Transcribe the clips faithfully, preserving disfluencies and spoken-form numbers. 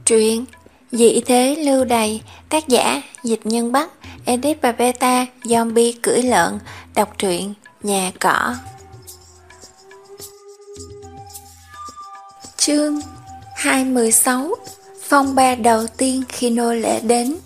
Truyện Dị thế lưu đày, tác giả Dịch Nhân Bắc, edit và beta Zombie cưỡi lợn. Đọc truyện Nhà Cỏ. Chương hai mươi sáu. Phong ba đầu tiên khi nô lệ đến.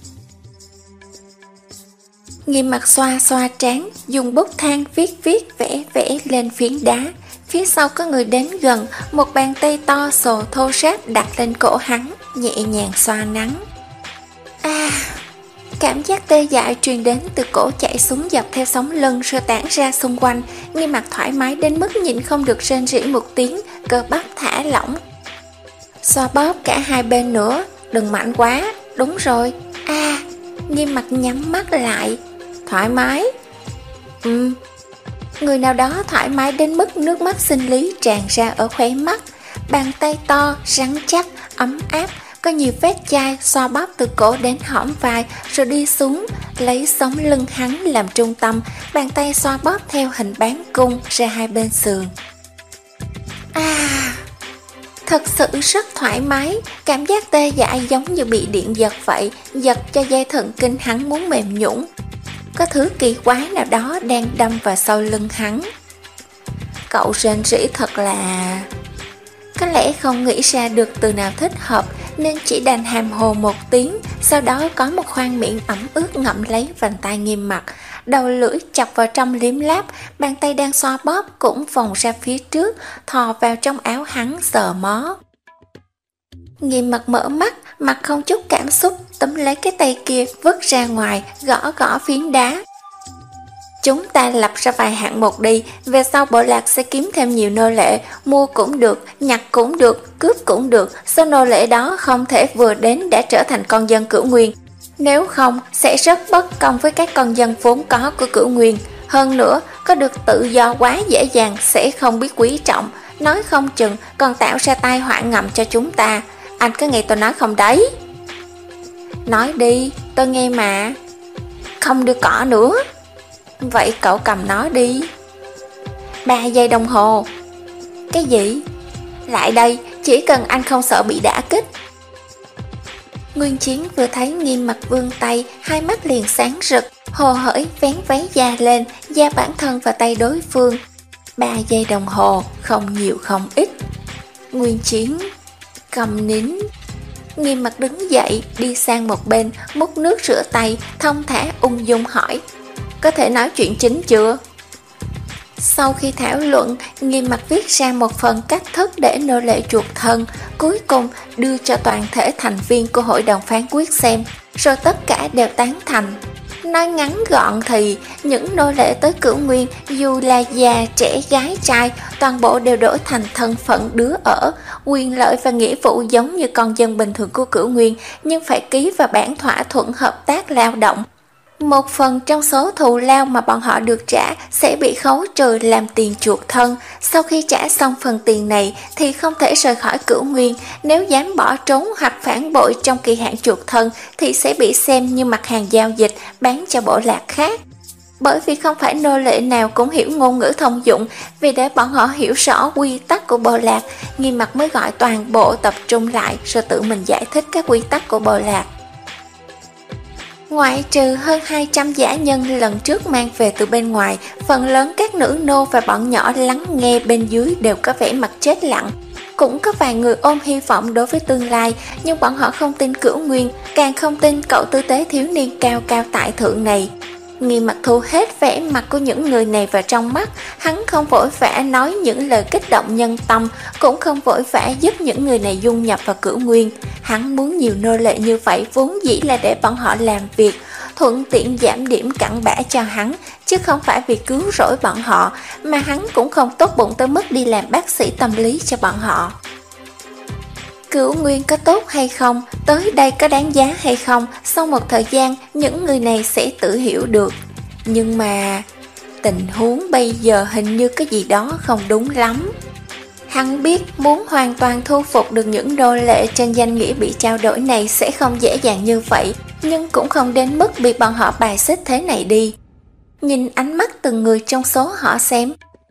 Nghiêm Mặt xoa xoa trán, dùng bút than viết viết vẽ vẽ lên phiến đá. Phía sau có người đến gần, một bàn tay to xồ thô ráp đặt lên cổ hắn, nhẹ nhàng xoa nắng. À, cảm giác tê dại truyền đến từ cổ chạy xuống dọc theo sống lưng rồi tản ra xung quanh. Nghiêm Mặt thoải mái đến mức nhịn không được rên rỉ một tiếng, cơ bắp thả lỏng. Xoa bóp cả hai bên nữa, đừng mạnh quá, đúng rồi. À, Nghiêm Mặt nhắm mắt lại. Thoải mái. Ừm. Người nào đó thoải mái đến mức nước mắt sinh lý tràn ra ở khóe mắt. Bàn tay to, rắn chắc, ấm áp, có nhiều vết chai xoa bóp từ cổ đến hõm vai rồi đi xuống, lấy sống lưng hắn làm trung tâm. Bàn tay xoa bóp theo hình bán cung ra hai bên sườn. À, thật sự rất thoải mái. Cảm giác tê dại giống như bị điện giật vậy, giật cho dây thần kinh hắn muốn mềm nhũn. Có thứ kỳ quái nào đó đang đâm vào sau lưng hắn. Cậu rên rỉ thật là... Có lẽ không nghĩ ra được từ nào thích hợp nên chỉ đành hàm hồ một tiếng. Sau đó có một khoang miệng ẩm ướt ngậm lấy vành tai Nghiêm Mặt. Đầu lưỡi chọc vào trong liếm láp. Bàn tay đang xoa bóp cũng vòng ra phía trước, thò vào trong áo hắn sờ mó. Nghiêm Mặt mở mắt, mặt không chút cảm xúc, túm lấy cái tay kia vứt ra ngoài, gõ gõ phiến đá. Chúng ta lập ra vài hạng mục đi, về sau bộ lạc sẽ kiếm thêm nhiều nô lệ, mua cũng được, nhặt cũng được, cướp cũng được. Số nô lệ đó không thể vừa đến đã trở thành con dân Cửu Nguyên, nếu không sẽ rất bất công với các con dân vốn có của Cửu Nguyên. Hơn nữa, có được tự do quá dễ dàng sẽ không biết quý trọng, nói không chừng còn tạo ra tai họa ngầm cho chúng ta. Anh có nghe tôi nói không đấy? Nói đi, tôi nghe mà. Không được cỏ nữa. Vậy cậu cầm nó đi. Ba giây đồng hồ. Cái gì? Lại đây, chỉ cần anh không sợ bị đả kích. Nguyên Chiến vừa thấy Nghiêm Mặt vươn tay, hai mắt liền sáng rực, hồ hởi vén váy da lên, da bản thân vào tay đối phương. Ba giây đồng hồ, không nhiều không ít. Nguyên Chiến cầm nín. Nghiêm Mặt đứng dậy, đi sang một bên, múc nước rửa tay, thong thả ung dung hỏi: Có thể nói chuyện chính chưa? Sau khi thảo luận, Nghiêm Mặt viết ra một phần cách thức để nô lệ chuộc thân, cuối cùng đưa cho toàn thể thành viên của hội đồng phán quyết xem, rồi tất cả đều tán thành. Nói ngắn gọn thì, những nô lệ tới Cửu Nguyên, dù là già, trẻ, gái, trai, toàn bộ đều đổi thành thân phận đứa ở, quyền lợi và nghĩa vụ giống như con dân bình thường của Cửu Nguyên, nhưng phải ký vào bản thỏa thuận hợp tác lao động. Một phần trong số thù lao mà bọn họ được trả sẽ bị khấu trừ làm tiền chuộc thân. Sau khi trả xong phần tiền này thì không thể rời khỏi Cửu Nguyên. Nếu dám bỏ trốn hoặc phản bội trong kỳ hạn chuộc thân thì sẽ bị xem như mặt hàng giao dịch bán cho bộ lạc khác. Bởi vì không phải nô lệ nào cũng hiểu ngôn ngữ thông dụng, vì để bọn họ hiểu rõ quy tắc của bộ lạc, Nghiêm Mặt mới gọi toàn bộ tập trung lại rồi tự mình giải thích các quy tắc của bộ lạc. Ngoại trừ hơn hai trăm dã nhân lần trước mang về từ bên ngoài, phần lớn các nữ nô và bọn nhỏ lắng nghe bên dưới đều có vẻ mặt chết lặng. Cũng có vài người ôm hy vọng đối với tương lai, nhưng bọn họ không tin Cửu Nguyên, càng không tin cậu tư tế thiếu niên cao cao tại thượng này. Nghiêm Mặt thu hết vẻ mặt của những người này vào trong mắt, hắn không vội vã nói những lời kích động nhân tâm, cũng không vội vã giúp những người này dung nhập vào Cửu Nguyên. Hắn muốn nhiều nô lệ như vậy vốn dĩ là để bọn họ làm việc, thuận tiện giảm điểm cặn bã cho hắn, chứ không phải vì cứu rỗi bọn họ, mà hắn cũng không tốt bụng tới mức đi làm bác sĩ tâm lý cho bọn họ. Cửu Nguyên có tốt hay không, tới đây có đáng giá hay không, sau một thời gian những người này sẽ tự hiểu được. Nhưng mà tình huống bây giờ hình như cái gì đó không đúng lắm. Hắn biết muốn hoàn toàn thu phục được những nô lệ trên danh nghĩa bị trao đổi này sẽ không dễ dàng như vậy, nhưng cũng không đến mức bị bọn họ bài xích thế này đi. Nhìn ánh mắt từng người trong số họ xem,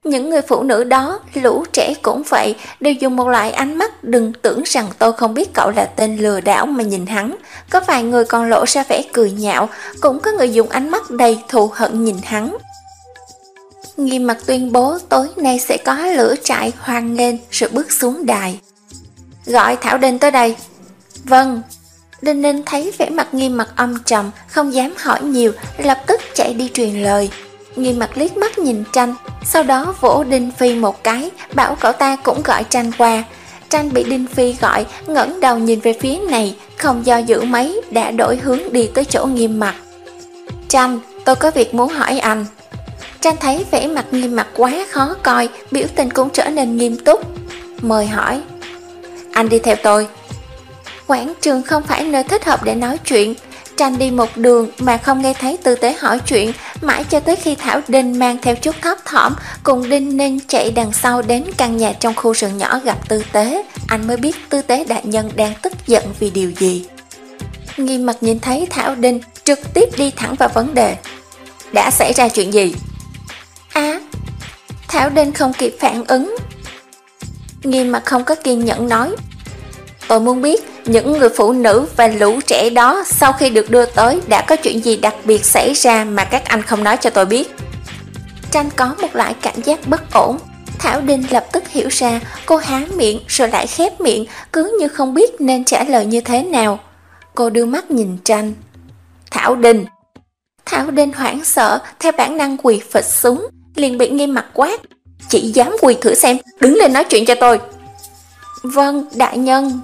Những người phụ nữ đó, lũ trẻ cũng vậy, đều dùng một loại ánh mắt đừng tưởng rằng tôi không biết cậu là tên lừa đảo mà nhìn hắn. Có vài người còn lộ ra vẻ cười nhạo, cũng có người dùng ánh mắt đầy thù hận nhìn hắn. Nghiêm mặt tuyên bố tối nay sẽ có lửa trại hoan nghênh rồi bước xuống đài. Gọi Thảo Đinh tới đây. Vâng. Đinh Ninh thấy vẻ mặt Nghiêm mặt âm trầm, không dám hỏi nhiều, lập tức chạy đi truyền lời. Nghiêm mặt liếc mắt nhìn Tranh, sau đó vỗ Đinh Phi một cái, bảo cậu ta cũng gọi Tranh qua. Tranh bị Đinh Phi gọi, ngẩng đầu nhìn về phía này, không do dự mấy, đã đổi hướng đi tới chỗ Nghiêm mặt. Tranh, tôi có việc muốn hỏi anh. Tranh thấy vẻ mặt Nghiêm mặt quá khó coi, biểu tình cũng trở nên nghiêm túc. Mời hỏi. Anh đi theo tôi. Quảng trường không phải nơi thích hợp để nói chuyện. Tranh đi một đường mà không nghe thấy Tư Tế hỏi chuyện, mãi cho tới khi Thảo Đinh mang theo chút thấp thỏm cùng Đinh Ninh chạy đằng sau đến căn nhà trong khu rừng nhỏ gặp Tư Tế, anh mới biết Tư Tế đại nhân đang tức giận vì điều gì. Nghiêm mặt nhìn thấy Thảo Đinh, trực tiếp đi thẳng vào vấn đề. Đã xảy ra chuyện gì? À, Thảo Đinh không kịp phản ứng. Nghiêm mặt không có kiên nhẫn nói. Tôi muốn biết những người phụ nữ và lũ trẻ đó sau khi được đưa tới đã có chuyện gì đặc biệt xảy ra mà các anh không nói cho tôi biết. Tranh có một loại cảm giác bất ổn. Thảo Đinh lập tức hiểu ra, cô há miệng rồi lại khép miệng, cứ như không biết nên trả lời như thế nào. Cô đưa mắt nhìn Tranh. Thảo Đinh. Thảo Đinh hoảng sợ, theo bản năng quỳ phịch xuống, liền bị Nghiêm mặt quát. Chỉ dám quỳ thử xem, đứng lên nói chuyện cho tôi. Vâng, đại nhân.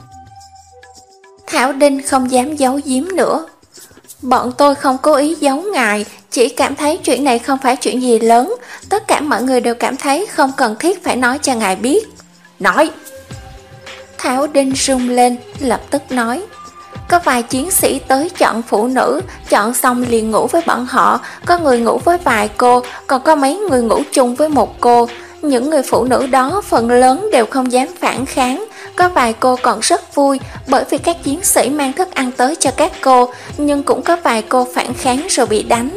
Thảo Đinh không dám giấu giếm nữa. Bọn tôi không cố ý giấu ngài, chỉ cảm thấy chuyện này không phải chuyện gì lớn. Tất cả mọi người đều cảm thấy không cần thiết phải nói cho ngài biết. Nói. Thảo Đinh rung lên, lập tức nói. Có vài chiến sĩ tới chọn phụ nữ, chọn xong liền ngủ với bọn họ. Có người ngủ với vài cô, còn có mấy người ngủ chung với một cô. Những người phụ nữ đó phần lớn đều không dám phản kháng. Có vài cô còn rất vui bởi vì các chiến sĩ mang thức ăn tới cho các cô, nhưng cũng có vài cô phản kháng rồi bị đánh.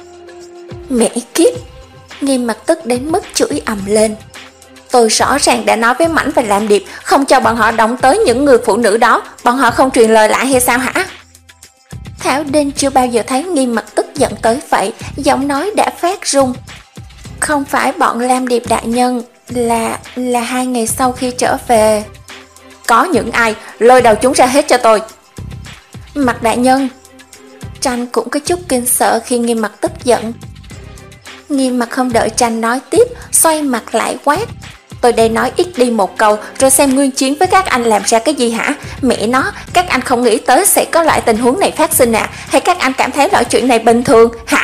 Mẹ kiếp! Nghiêm mặt tức đến mức chửi ầm lên. Tôi rõ ràng đã nói với Mãnh và Lam Điệp không cho bọn họ động tới những người phụ nữ đó. Bọn họ không truyền lời lại hay sao hả? Thảo Đinh chưa bao giờ thấy Nghiêm mặt tức giận tới vậy, giọng nói đã phát run. Không phải bọn Lam Điệp đại nhân, là... là hai ngày sau khi trở về. Có những ai, lôi đầu chúng ra hết cho tôi. Mặt đại nhân. Tranh cũng có chút kinh sợ khi Nghiêm mặt tức giận. Nghiêm mặt không đợi Tranh nói tiếp, xoay mặt lại quát. Tôi đây nói ít đi một câu, rồi xem Nguyên Chiến với các anh làm ra cái gì hả? Mẹ nó, các anh không nghĩ tới sẽ có loại tình huống này phát sinh à? Hay các anh cảm thấy loại chuyện này bình thường, hả?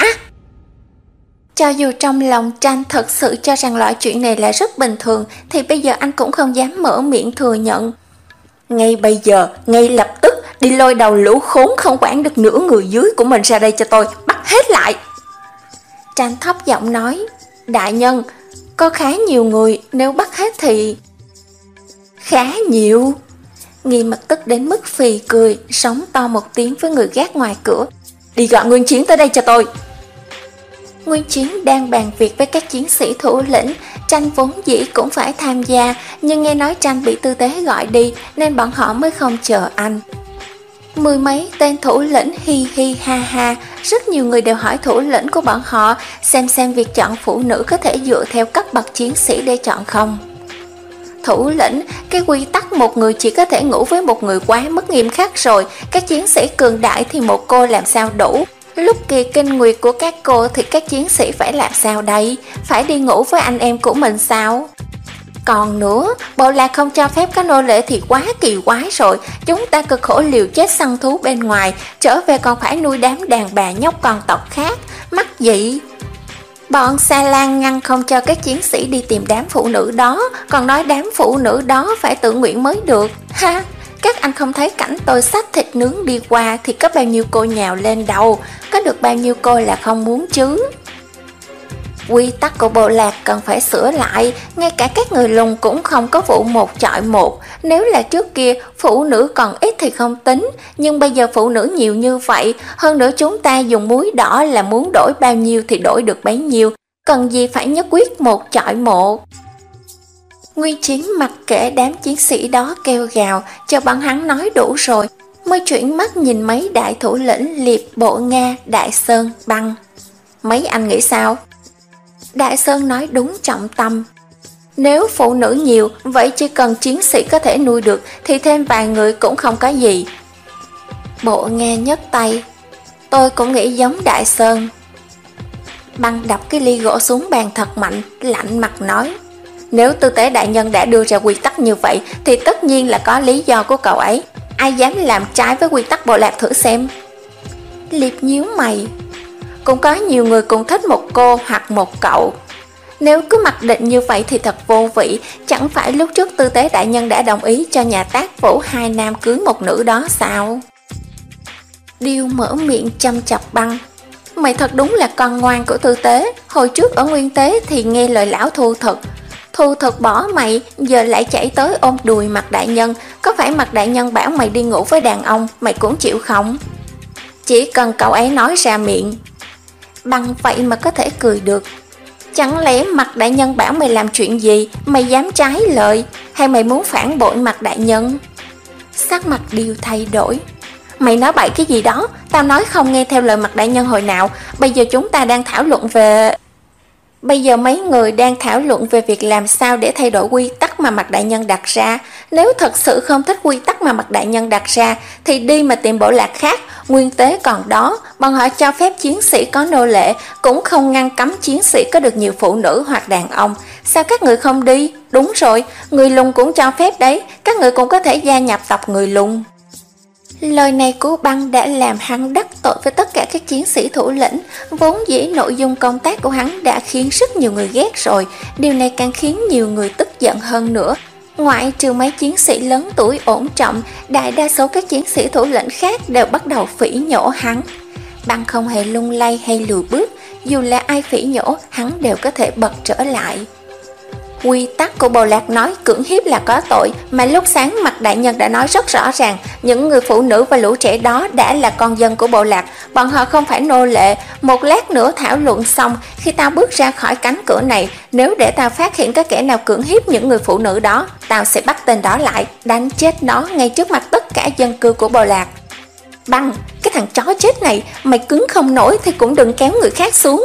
Cho dù trong lòng Tranh thật sự cho rằng loại chuyện này là rất bình thường, thì bây giờ anh cũng không dám mở miệng thừa nhận. Ngay bây giờ, ngay lập tức, đi lôi đầu lũ khốn không quản được nửa người dưới của mình ra đây cho tôi, bắt hết lại. Tranh thấp giọng nói, đại nhân, có khá nhiều người, nếu bắt hết thì... Khá nhiều? Nghiêm mặt tức đến mức phì cười, sóng to một tiếng với người gác ngoài cửa. Đi gọi Nguyên Chiến tới đây cho tôi. Nguyên Chiến đang bàn việc với các chiến sĩ thủ lĩnh. Tranh vốn dĩ cũng phải tham gia, nhưng nghe nói Tranh bị Tư Tế gọi đi nên bọn họ mới không chờ anh. Mười mấy tên thủ lĩnh hi hi ha ha, rất nhiều người đều hỏi thủ lĩnh của bọn họ xem xem việc chọn phụ nữ có thể dựa theo cấp bậc chiến sĩ để chọn không. Thủ lĩnh, cái quy tắc một người chỉ có thể ngủ với một người quá mức nghiêm khắc rồi, các chiến sĩ cường đại thì một cô làm sao đủ. Lúc kỳ kinh nguyệt của các cô thì các chiến sĩ phải làm sao đây? Phải đi ngủ với anh em của mình sao? Còn nữa, bộ lạc không cho phép có nô lệ thì quá kỳ quái rồi. Chúng ta cực khổ liều chết săn thú bên ngoài, trở về còn phải nuôi đám đàn bà nhóc con tộc khác. Mắc gì? Bọn Sa Lan ngăn không cho các chiến sĩ đi tìm đám phụ nữ đó, còn nói đám phụ nữ đó phải tự nguyện mới được. Ha! Các anh không thấy cảnh tôi xách thịt nướng đi qua thì có bao nhiêu cô nhào lên đầu, có được bao nhiêu cô là không muốn chứ. Quy tắc của bộ lạc cần phải sửa lại, ngay cả các người lùn cũng không có vụ một chọi một. Nếu là trước kia phụ nữ còn ít thì không tính, nhưng bây giờ phụ nữ nhiều như vậy, hơn nữa chúng ta dùng muối đỏ là muốn đổi bao nhiêu thì đổi được bấy nhiêu. cần gì phải nhất quyết một chọi một. Nguyên Chiến mặc kệ đám chiến sĩ đó kêu gào, cho bọn hắn nói đủ rồi, mới chuyển mắt nhìn mấy đại thủ lĩnh Liệp, Bộ Nga, Đại Sơn, Băng. Mấy anh nghĩ sao? Đại Sơn nói đúng trọng tâm. Nếu phụ nữ nhiều, vậy chỉ cần chiến sĩ có thể nuôi được thì thêm vài người cũng không có gì. Bộ Nga nhấc tay. Tôi cũng nghĩ giống Đại Sơn. Băng đập cái ly gỗ xuống bàn thật mạnh, lạnh mặt nói. Nếu tư tế đại nhân đã đưa ra quy tắc như vậy thì tất nhiên là có lý do của cậu ấy. Ai dám làm trái với quy tắc bộ lạc thử xem. Liệp nhíu mày. Cũng có nhiều người cùng thích một cô hoặc một cậu. Nếu cứ mặc định như vậy thì thật vô vị. Chẳng phải lúc trước tư tế đại nhân đã đồng ý cho nhà Tác Vũ hai nam cưới một nữ đó sao? Điêu mở miệng chăm chọc Băng. Mày thật đúng là con ngoan của tư tế. Hồi trước ở Nguyên Tế thì nghe lời lão Thu Thực. Thu Thực bỏ mày, giờ lại chạy tới ôm đùi Mạc đại nhân. Có phải Mạc đại nhân bảo mày đi ngủ với đàn ông, mày cũng chịu không? Chỉ cần cậu ấy nói ra miệng. Bằng vậy mà có thể cười được. Chẳng lẽ Mạc đại nhân bảo mày làm chuyện gì, mày dám trái lời, hay mày muốn phản bội Mạc đại nhân? Sắc mặt Điêu thay đổi. Mày nói bậy cái gì đó, tao nói không nghe theo lời Mạc đại nhân hồi nào. Bây giờ chúng ta đang thảo luận về... Bây giờ mấy người đang thảo luận về việc làm sao để thay đổi quy tắc mà Mạc đại nhân đặt ra. Nếu thật sự không thích quy tắc mà Mạc đại nhân đặt ra thì đi mà tìm bộ lạc khác. Nguyên Tế còn đó, bọn họ cho phép chiến sĩ có nô lệ, cũng không ngăn cấm chiến sĩ có được nhiều phụ nữ hoặc đàn ông. Sao các người không đi? Đúng rồi, người lùn cũng cho phép đấy, các người cũng có thể gia nhập tộc người lùn. Lời này của Băng đã làm hắn đắc tội với tất cả các chiến sĩ thủ lĩnh. Vốn dĩ nội dung công tác của hắn đã khiến rất nhiều người ghét rồi. Điều này càng khiến nhiều người tức giận hơn nữa. Ngoại trừ mấy chiến sĩ lớn tuổi ổn trọng, đại đa số các chiến sĩ thủ lĩnh khác đều bắt đầu phỉ nhổ hắn. Băng không hề lung lay hay lùi bước. Dù là ai phỉ nhổ, hắn đều có thể bật trở lại. Quy tắc của bộ lạc nói cưỡng hiếp là có tội, mà lúc sáng Mạc đại nhân đã nói rất rõ ràng, những người phụ nữ và lũ trẻ đó đã là con dân của bộ lạc, bọn họ không phải nô lệ. Một lát nữa thảo luận xong, khi tao bước ra khỏi cánh cửa này, nếu để tao phát hiện có kẻ nào cưỡng hiếp những người phụ nữ đó, tao sẽ bắt tên đó lại, đánh chết nó ngay trước mặt tất cả dân cư của bộ lạc. Băng, cái thằng chó chết này, mày cứng không nổi thì cũng đừng kéo người khác xuống.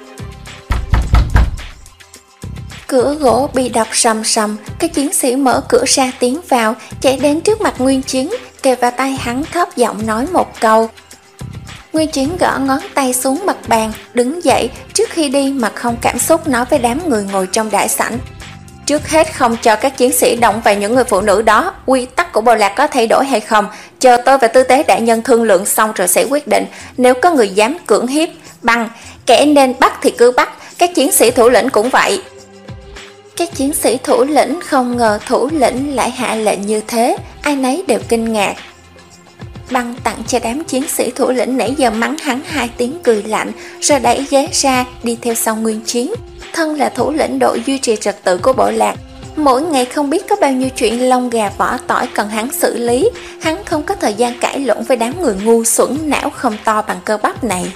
Cửa gỗ bị đập sầm sầm, các chiến sĩ mở cửa ra tiến vào, chạy đến trước mặt Nguyên Chiến, kề vào tay hắn thấp giọng nói một câu. Nguyên Chiến gõ ngón tay xuống mặt bàn, đứng dậy, trước khi đi mặt không cảm xúc nói với đám người ngồi trong đại sảnh. Trước hết không cho các chiến sĩ động vào những người phụ nữ đó, quy tắc của bộ lạc có thay đổi hay không, chờ tôi và tư tế đại nhân thương lượng xong rồi sẽ quyết định. Nếu có người dám cưỡng hiếp, Băng, kẻ nên bắt thì cứ bắt, các chiến sĩ thủ lĩnh cũng vậy. Các chiến sĩ thủ lĩnh không ngờ thủ lĩnh lại hạ lệnh như thế, ai nấy đều kinh ngạc. Băng tặng cho đám chiến sĩ thủ lĩnh nãy giờ mắng hắn hai tiếng cười lạnh, rồi đẩy ghế ra đi theo sau Nguyên Chiến. Thân là thủ lĩnh đội duy trì trật tự của bộ lạc, mỗi ngày không biết có bao nhiêu chuyện lông gà vỏ tỏi cần hắn xử lý, hắn không có thời gian cãi lộn với đám người ngu xuẩn não không to bằng cơ bắp này.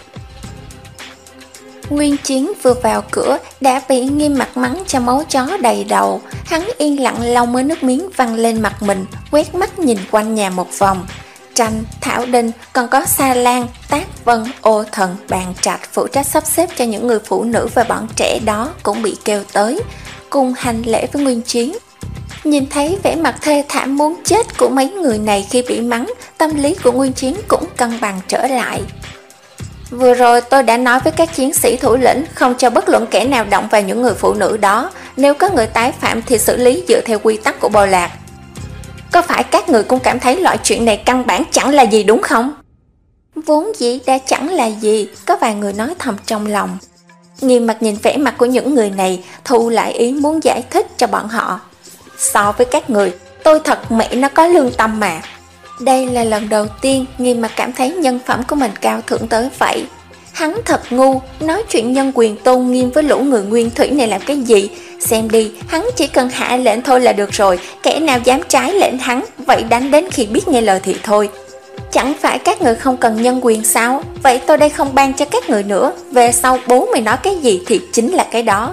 Nguyên Chiến vừa vào cửa đã bị Nghiêm Mặt mắng cho máu chó đầy đầu. Hắn yên lặng lau mớ nước miếng văng lên mặt mình, quét mắt nhìn quanh nhà một vòng. Tranh, Thảo Đinh, còn có Sa Lan, Tác Vân, Ô Thần, Bàn Trạch phụ trách sắp xếp cho những người phụ nữ và bọn trẻ đó cũng bị kêu tới, cùng hành lễ với Nguyên Chiến. Nhìn thấy vẻ mặt thê thảm muốn chết của mấy người này khi bị mắng, tâm lý của Nguyên Chiến cũng cân bằng trở lại. Vừa rồi tôi đã nói với các chiến sĩ thủ lĩnh không cho bất luận kẻ nào động vào những người phụ nữ đó. Nếu có người tái phạm thì xử lý dựa theo quy tắc của bộ lạc. Có phải các người cũng cảm thấy loại chuyện này căn bản chẳng là gì đúng không? Vốn dĩ đã chẳng là gì, có vài người nói thầm trong lòng. Nghiêm Mặt nhìn vẻ mặt của những người này, thu lại ý muốn giải thích cho bọn họ. So với các người, tôi thật mẹ nó có lương tâm mà. Đây là lần đầu tiên Nghiêm Mặt cảm thấy nhân phẩm của mình cao thượng tới vậy. Hắn thật ngu, nói chuyện nhân quyền tôn nghiêm với lũ người nguyên thủy này làm cái gì? Xem đi, hắn chỉ cần hạ lệnh thôi là được rồi, kẻ nào dám trái lệnh hắn, vậy đánh đến khi biết nghe lời thì thôi. Chẳng phải các người không cần nhân quyền sao? Vậy tôi đây không ban cho các người nữa. Về sau bố mày nói cái gì thì chính là cái đó.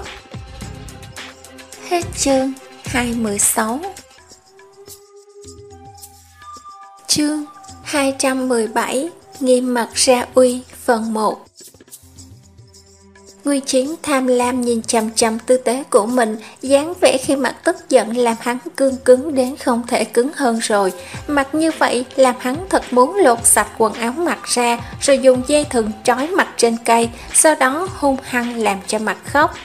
Hết chương hai mươi sáu. Chương hai trăm mười bảy. Nghiêm mặt ra uy phần một. Nguy Chiến tham lam nhìn chằm chằm tư thế của mình, dáng vẻ khi mặt tức giận làm hắn cương cứng đến không thể cứng hơn rồi. Mặt như vậy làm hắn thật muốn lột sạch quần áo mặc ra, rồi dùng dây thừng trói mặt trên cây, sau đó hung hăng làm cho mặt khóc.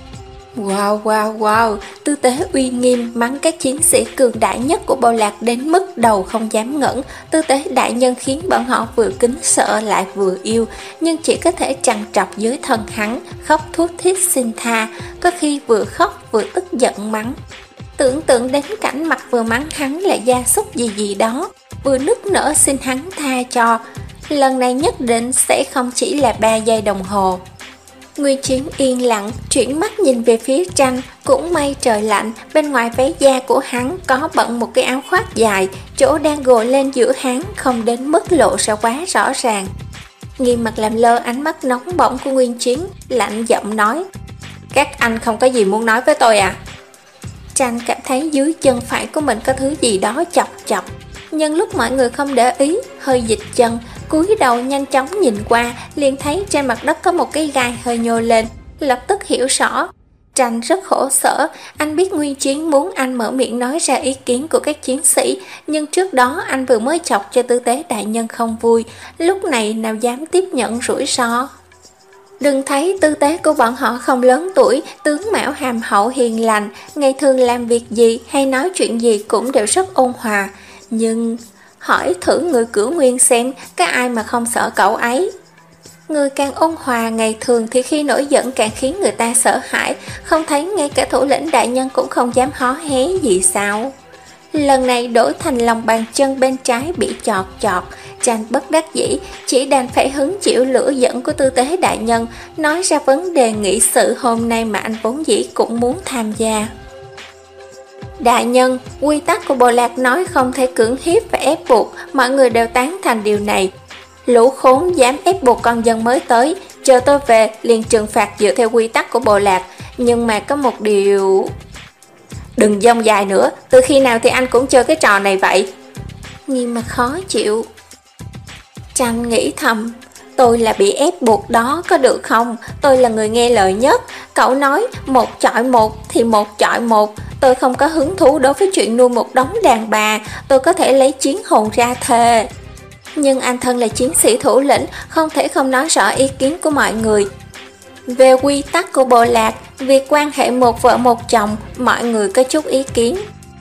Wow wow wow, tư thế uy nghiêm mắng các chiến sĩ cường đại nhất của Bộ Lạc đến mức đầu không dám ngẩng. Tư thế đại nhân khiến bọn họ vừa kính sợ lại vừa yêu, nhưng chỉ có thể trằn trọc dưới thân hắn, khóc thút thít xin tha, có khi vừa khóc vừa tức giận mắng. Tưởng tượng đến cảnh mặt vừa mắng hắn là gia súc gì gì đó, vừa nức nở xin hắn tha cho. Lần này nhất định sẽ không chỉ là ba giây đồng hồ. Nguy Chiến yên lặng, chuyển mắt nhìn về phía Tranh, cũng may trời lạnh, bên ngoài váy da của hắn có bận một cái áo khoác dài, chỗ đang gội lên giữa hắn không đến mức lộ ra quá rõ ràng. Nghiêm mặt làm lơ ánh mắt nóng bỏng của Nguy Chiến, lạnh giọng nói: Các anh không có gì muốn nói với tôi à? Tranh cảm thấy dưới chân phải của mình có thứ gì đó chọc chọc. Nhân lúc mọi người không để ý, hơi dịch chân, cúi đầu nhanh chóng nhìn qua, liền thấy trên mặt đất có một cái gai hơi nhô lên, lập tức hiểu rõ. Tranh rất khổ sở, anh biết Nguyên Chiến muốn anh mở miệng nói ra ý kiến của các chiến sĩ, nhưng trước đó anh vừa mới chọc cho tư tế đại nhân không vui, lúc này nào dám tiếp nhận rủi ro. Đừng thấy tư tế của bọn họ không lớn tuổi, tướng mạo hàm hậu hiền lành, ngày thường làm việc gì hay nói chuyện gì cũng đều rất ôn hòa, nhưng hỏi thử người Cửu Nguyên xem, có ai mà không sợ cậu ấy. Người càng ôn hòa ngày thường thì khi nổi giận càng khiến người ta sợ hãi, không thấy ngay cả thủ lĩnh đại nhân cũng không dám hó hé gì sao. Lần này đổi thành lòng bàn chân bên trái bị chọt chọt, Tranh bất đắc dĩ, chỉ đành phải hứng chịu lửa giận của tư tế đại nhân, nói ra vấn đề nghị sự hôm nay mà anh vốn dĩ cũng muốn tham gia. Đại nhân, quy tắc của Bộ Lạc nói không thể cưỡng hiếp và ép buộc, mọi người đều tán thành điều này. Lũ khốn dám ép buộc con dân mới tới, chờ tôi về liền trừng phạt dựa theo quy tắc của Bộ Lạc, nhưng mà có một điều... Đừng dông dài nữa, từ khi nào thì anh cũng chơi cái trò này vậy? Nhưng mà khó chịu. Tranh nghĩ thầm, tôi là bị ép buộc đó, có được không? Tôi là người nghe lời nhất. Cậu nói một chọi một thì một chọi một. Tôi không có hứng thú đối với chuyện nuôi một đống đàn bà. Tôi có thể lấy chiến hồn ra thề. Nhưng anh thân là chiến sĩ thủ lĩnh, không thể không nói rõ ý kiến của mọi người. Về quy tắc của Bộ Lạc, việc quan hệ một vợ một chồng, mọi người có chút ý kiến.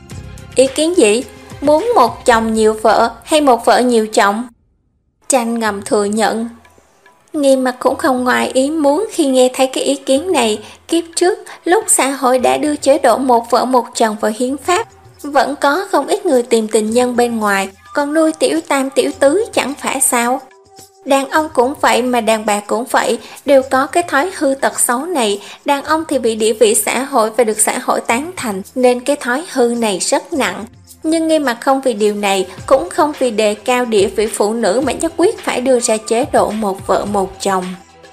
Ý kiến gì? Muốn một chồng nhiều vợ hay một vợ nhiều chồng? Tranh ngầm thừa nhận. Nghiêm mặt cũng không ngoài ý muốn khi nghe thấy cái ý kiến này. Kiếp trước, lúc xã hội đã đưa chế độ một vợ một chồng vào hiến pháp, vẫn có không ít người tìm tình nhân bên ngoài, còn nuôi tiểu tam tiểu tứ chẳng phải sao. Đàn ông cũng vậy mà đàn bà cũng vậy, đều có cái thói hư tật xấu này. Đàn ông thì bị địa vị xã hội và được xã hội tán thành, nên cái thói hư này rất nặng. Nhưng Nghiêm mặt không vì điều này, cũng không vì đề cao địa vị phụ nữ mà nhất quyết phải đưa ra chế độ một vợ một chồng.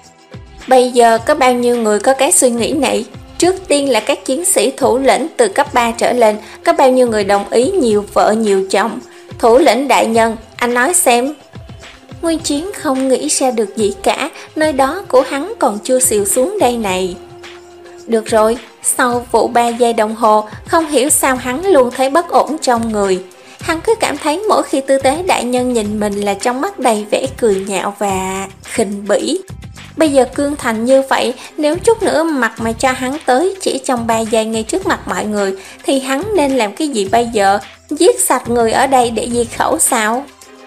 Bây giờ có bao nhiêu người có cái suy nghĩ này? Trước tiên là các chiến sĩ thủ lĩnh từ cấp ba trở lên, có bao nhiêu người đồng ý nhiều vợ nhiều chồng? Thủ lĩnh đại nhân, anh nói xem. Nguyên Chiến không nghĩ ra được gì cả, nơi đó của hắn còn chưa xìu xuống đây này. Được rồi, sau vụ ba giây đồng hồ, không hiểu sao hắn luôn thấy bất ổn trong người. Hắn cứ cảm thấy mỗi khi tư tế đại nhân nhìn mình là trong mắt đầy vẻ cười nhạo và khinh bỉ. Bây giờ cương thành như vậy, nếu chút nữa mặt mà cho hắn tới chỉ trong ba giây ngay trước mặt mọi người, thì hắn nên làm cái gì bây giờ? Giết sạch người ở đây để diệt khẩu sao?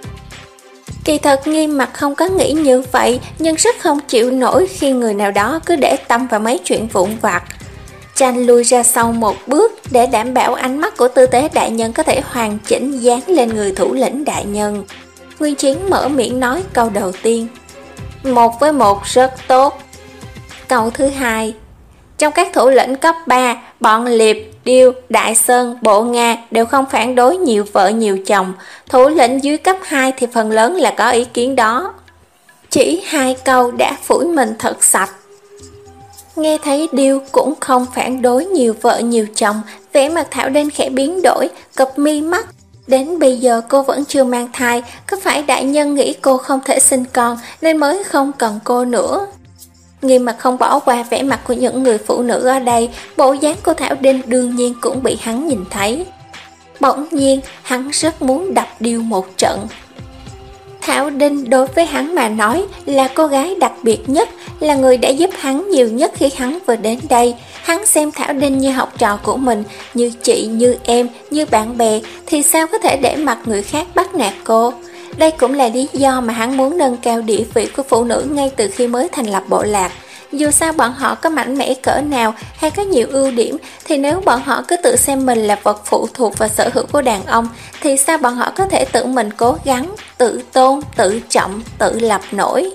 Kỳ thật Nghiêm mặt không có nghĩ như vậy, nhưng rất không chịu nổi khi người nào đó cứ để tâm vào mấy chuyện vụn vặt. Tranh lui ra sau một bước để đảm bảo ánh mắt của tư tế đại nhân có thể hoàn chỉnh dán lên người thủ lĩnh đại nhân. Nguyên Chiến mở miệng nói câu đầu tiên. Một với một rất tốt. Câu thứ hai. Trong các thủ lĩnh cấp ba, bọn liệp, Điêu, Đại Sơn, Bộ Nga đều không phản đối nhiều vợ nhiều chồng, thủ lĩnh dưới cấp hai thì phần lớn là có ý kiến đó. Chỉ hai câu đã phủi mình thật sạch. Nghe thấy Điêu cũng không phản đối nhiều vợ nhiều chồng, vẻ mặt Thảo Đinh khẽ biến đổi, cụp mi mắt. Đến bây giờ cô vẫn chưa mang thai, có phải đại nhân nghĩ cô không thể sinh con nên mới không cần cô nữa? Nghiêm Mặt không bỏ qua vẻ mặt của những người phụ nữ ở đây, bộ dáng của Thảo Đinh đương nhiên cũng bị hắn nhìn thấy. Bỗng nhiên, hắn rất muốn đập Điêu một trận. Thảo Đinh đối với hắn mà nói là cô gái đặc biệt nhất, là người đã giúp hắn nhiều nhất khi hắn vừa đến đây. Hắn xem Thảo Đinh như học trò của mình, như chị, như em, như bạn bè, thì sao có thể để mặc người khác bắt nạt cô? Đây cũng là lý do mà hắn muốn nâng cao địa vị của phụ nữ ngay từ khi mới thành lập bộ lạc. Dù sao bọn họ có mạnh mẽ cỡ nào hay có nhiều ưu điểm, thì nếu bọn họ cứ tự xem mình là vật phụ thuộc vào sở hữu của đàn ông, thì sao bọn họ có thể tự mình cố gắng, tự tôn, tự trọng, tự lập nổi?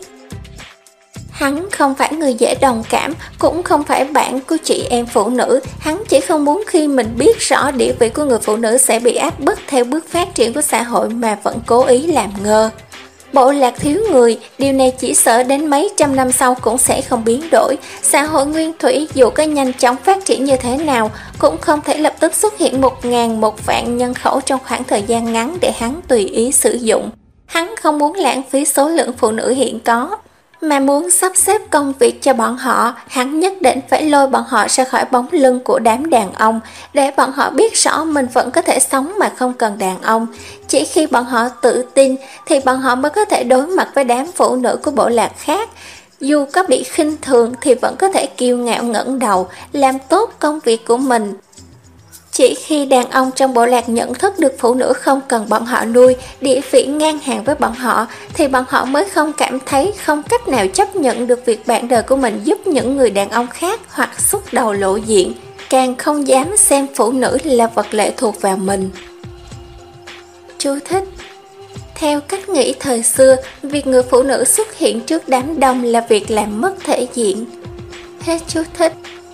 Hắn không phải người dễ đồng cảm, cũng không phải bạn của chị em phụ nữ. Hắn chỉ không muốn khi mình biết rõ địa vị của người phụ nữ sẽ bị áp bức theo bước phát triển của xã hội mà vẫn cố ý làm ngơ. Bộ lạc thiếu người, điều này chỉ sợ đến mấy trăm năm sau cũng sẽ không biến đổi. Xã hội nguyên thủy dù có nhanh chóng phát triển như thế nào, cũng không thể lập tức xuất hiện một ngàn một vạn nhân khẩu trong khoảng thời gian ngắn để hắn tùy ý sử dụng. Hắn không muốn lãng phí số lượng phụ nữ hiện có, mà muốn sắp xếp công việc cho bọn họ. Hắn nhất định phải lôi bọn họ ra khỏi bóng lưng của đám đàn ông, để bọn họ biết rõ mình vẫn có thể sống mà không cần đàn ông. Chỉ khi bọn họ tự tin thì bọn họ mới có thể đối mặt với đám phụ nữ của bộ lạc khác. Dù có bị khinh thường thì vẫn có thể kiêu ngạo ngẩng đầu, làm tốt công việc của mình. Chỉ khi đàn ông trong bộ lạc nhận thức được phụ nữ không cần bọn họ nuôi, địa vị ngang hàng với bọn họ, thì bọn họ mới không cảm thấy không cách nào chấp nhận được việc bạn đời của mình giúp những người đàn ông khác hoặc xuất đầu lộ diện, càng không dám xem phụ nữ là vật lệ thuộc vào mình. Chú thích: theo cách nghĩ thời xưa, việc người phụ nữ xuất hiện trước đám đông là việc làm mất thể diện. Hết chú thích.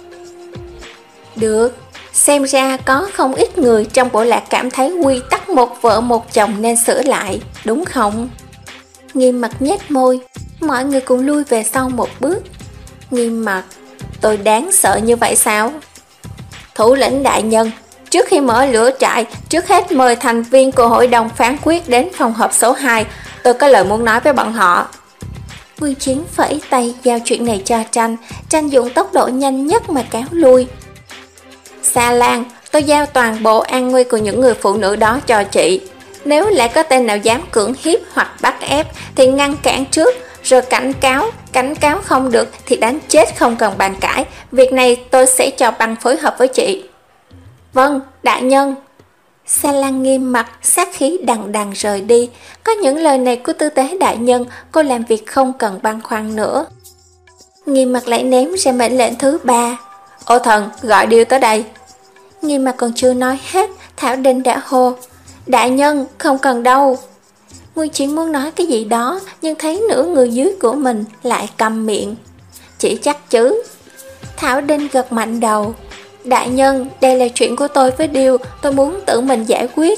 Được, xem ra có không ít người trong bộ lạc cảm thấy quy tắc một vợ một chồng nên sửa lại, đúng không? Nghiêm Mặt nhếch môi, mọi người cùng lui về sau một bước. Nghiêm Mặt: tôi đáng sợ như vậy sao? Thủ lĩnh đại nhân, trước khi mở lửa trại, trước hết mời thành viên của hội đồng phán quyết đến phòng họp số hai, tôi có lời muốn nói với bọn họ. Nguyên Chiến phẩy tay giao chuyện này cho Tranh, Tranh dùng tốc độ nhanh nhất mà cáo lui. Sa Lan, tôi giao toàn bộ an nguy của những người phụ nữ đó cho chị. Nếu lại có tên nào dám cưỡng hiếp hoặc bắt ép thì ngăn cản trước, rồi cảnh cáo, cảnh cáo không được thì đánh chết không cần bàn cãi. Việc này tôi sẽ cho băng phối hợp với chị. Vâng, đại nhân. Sa Lan nghiêm mặt, sát khí đằng đằng rời đi. Có những lời này của tư tế đại nhân, cô làm việc không cần băn khoăn nữa. Nghiêm mặt lại ném ra mệnh lệnh thứ ba. Ô thần, gọi Điêu tới đây. Nghiêm mặt còn chưa nói hết, Thảo Đinh đã hô. Đại nhân, không cần đâu. Nguyên Chiến muốn nói cái gì đó, nhưng thấy nửa người dưới của mình lại câm miệng. Chỉ chắc chứ. Thảo Đinh gật mạnh đầu. Đại nhân, đây là chuyện của tôi với Điêu, tôi muốn tự mình giải quyết.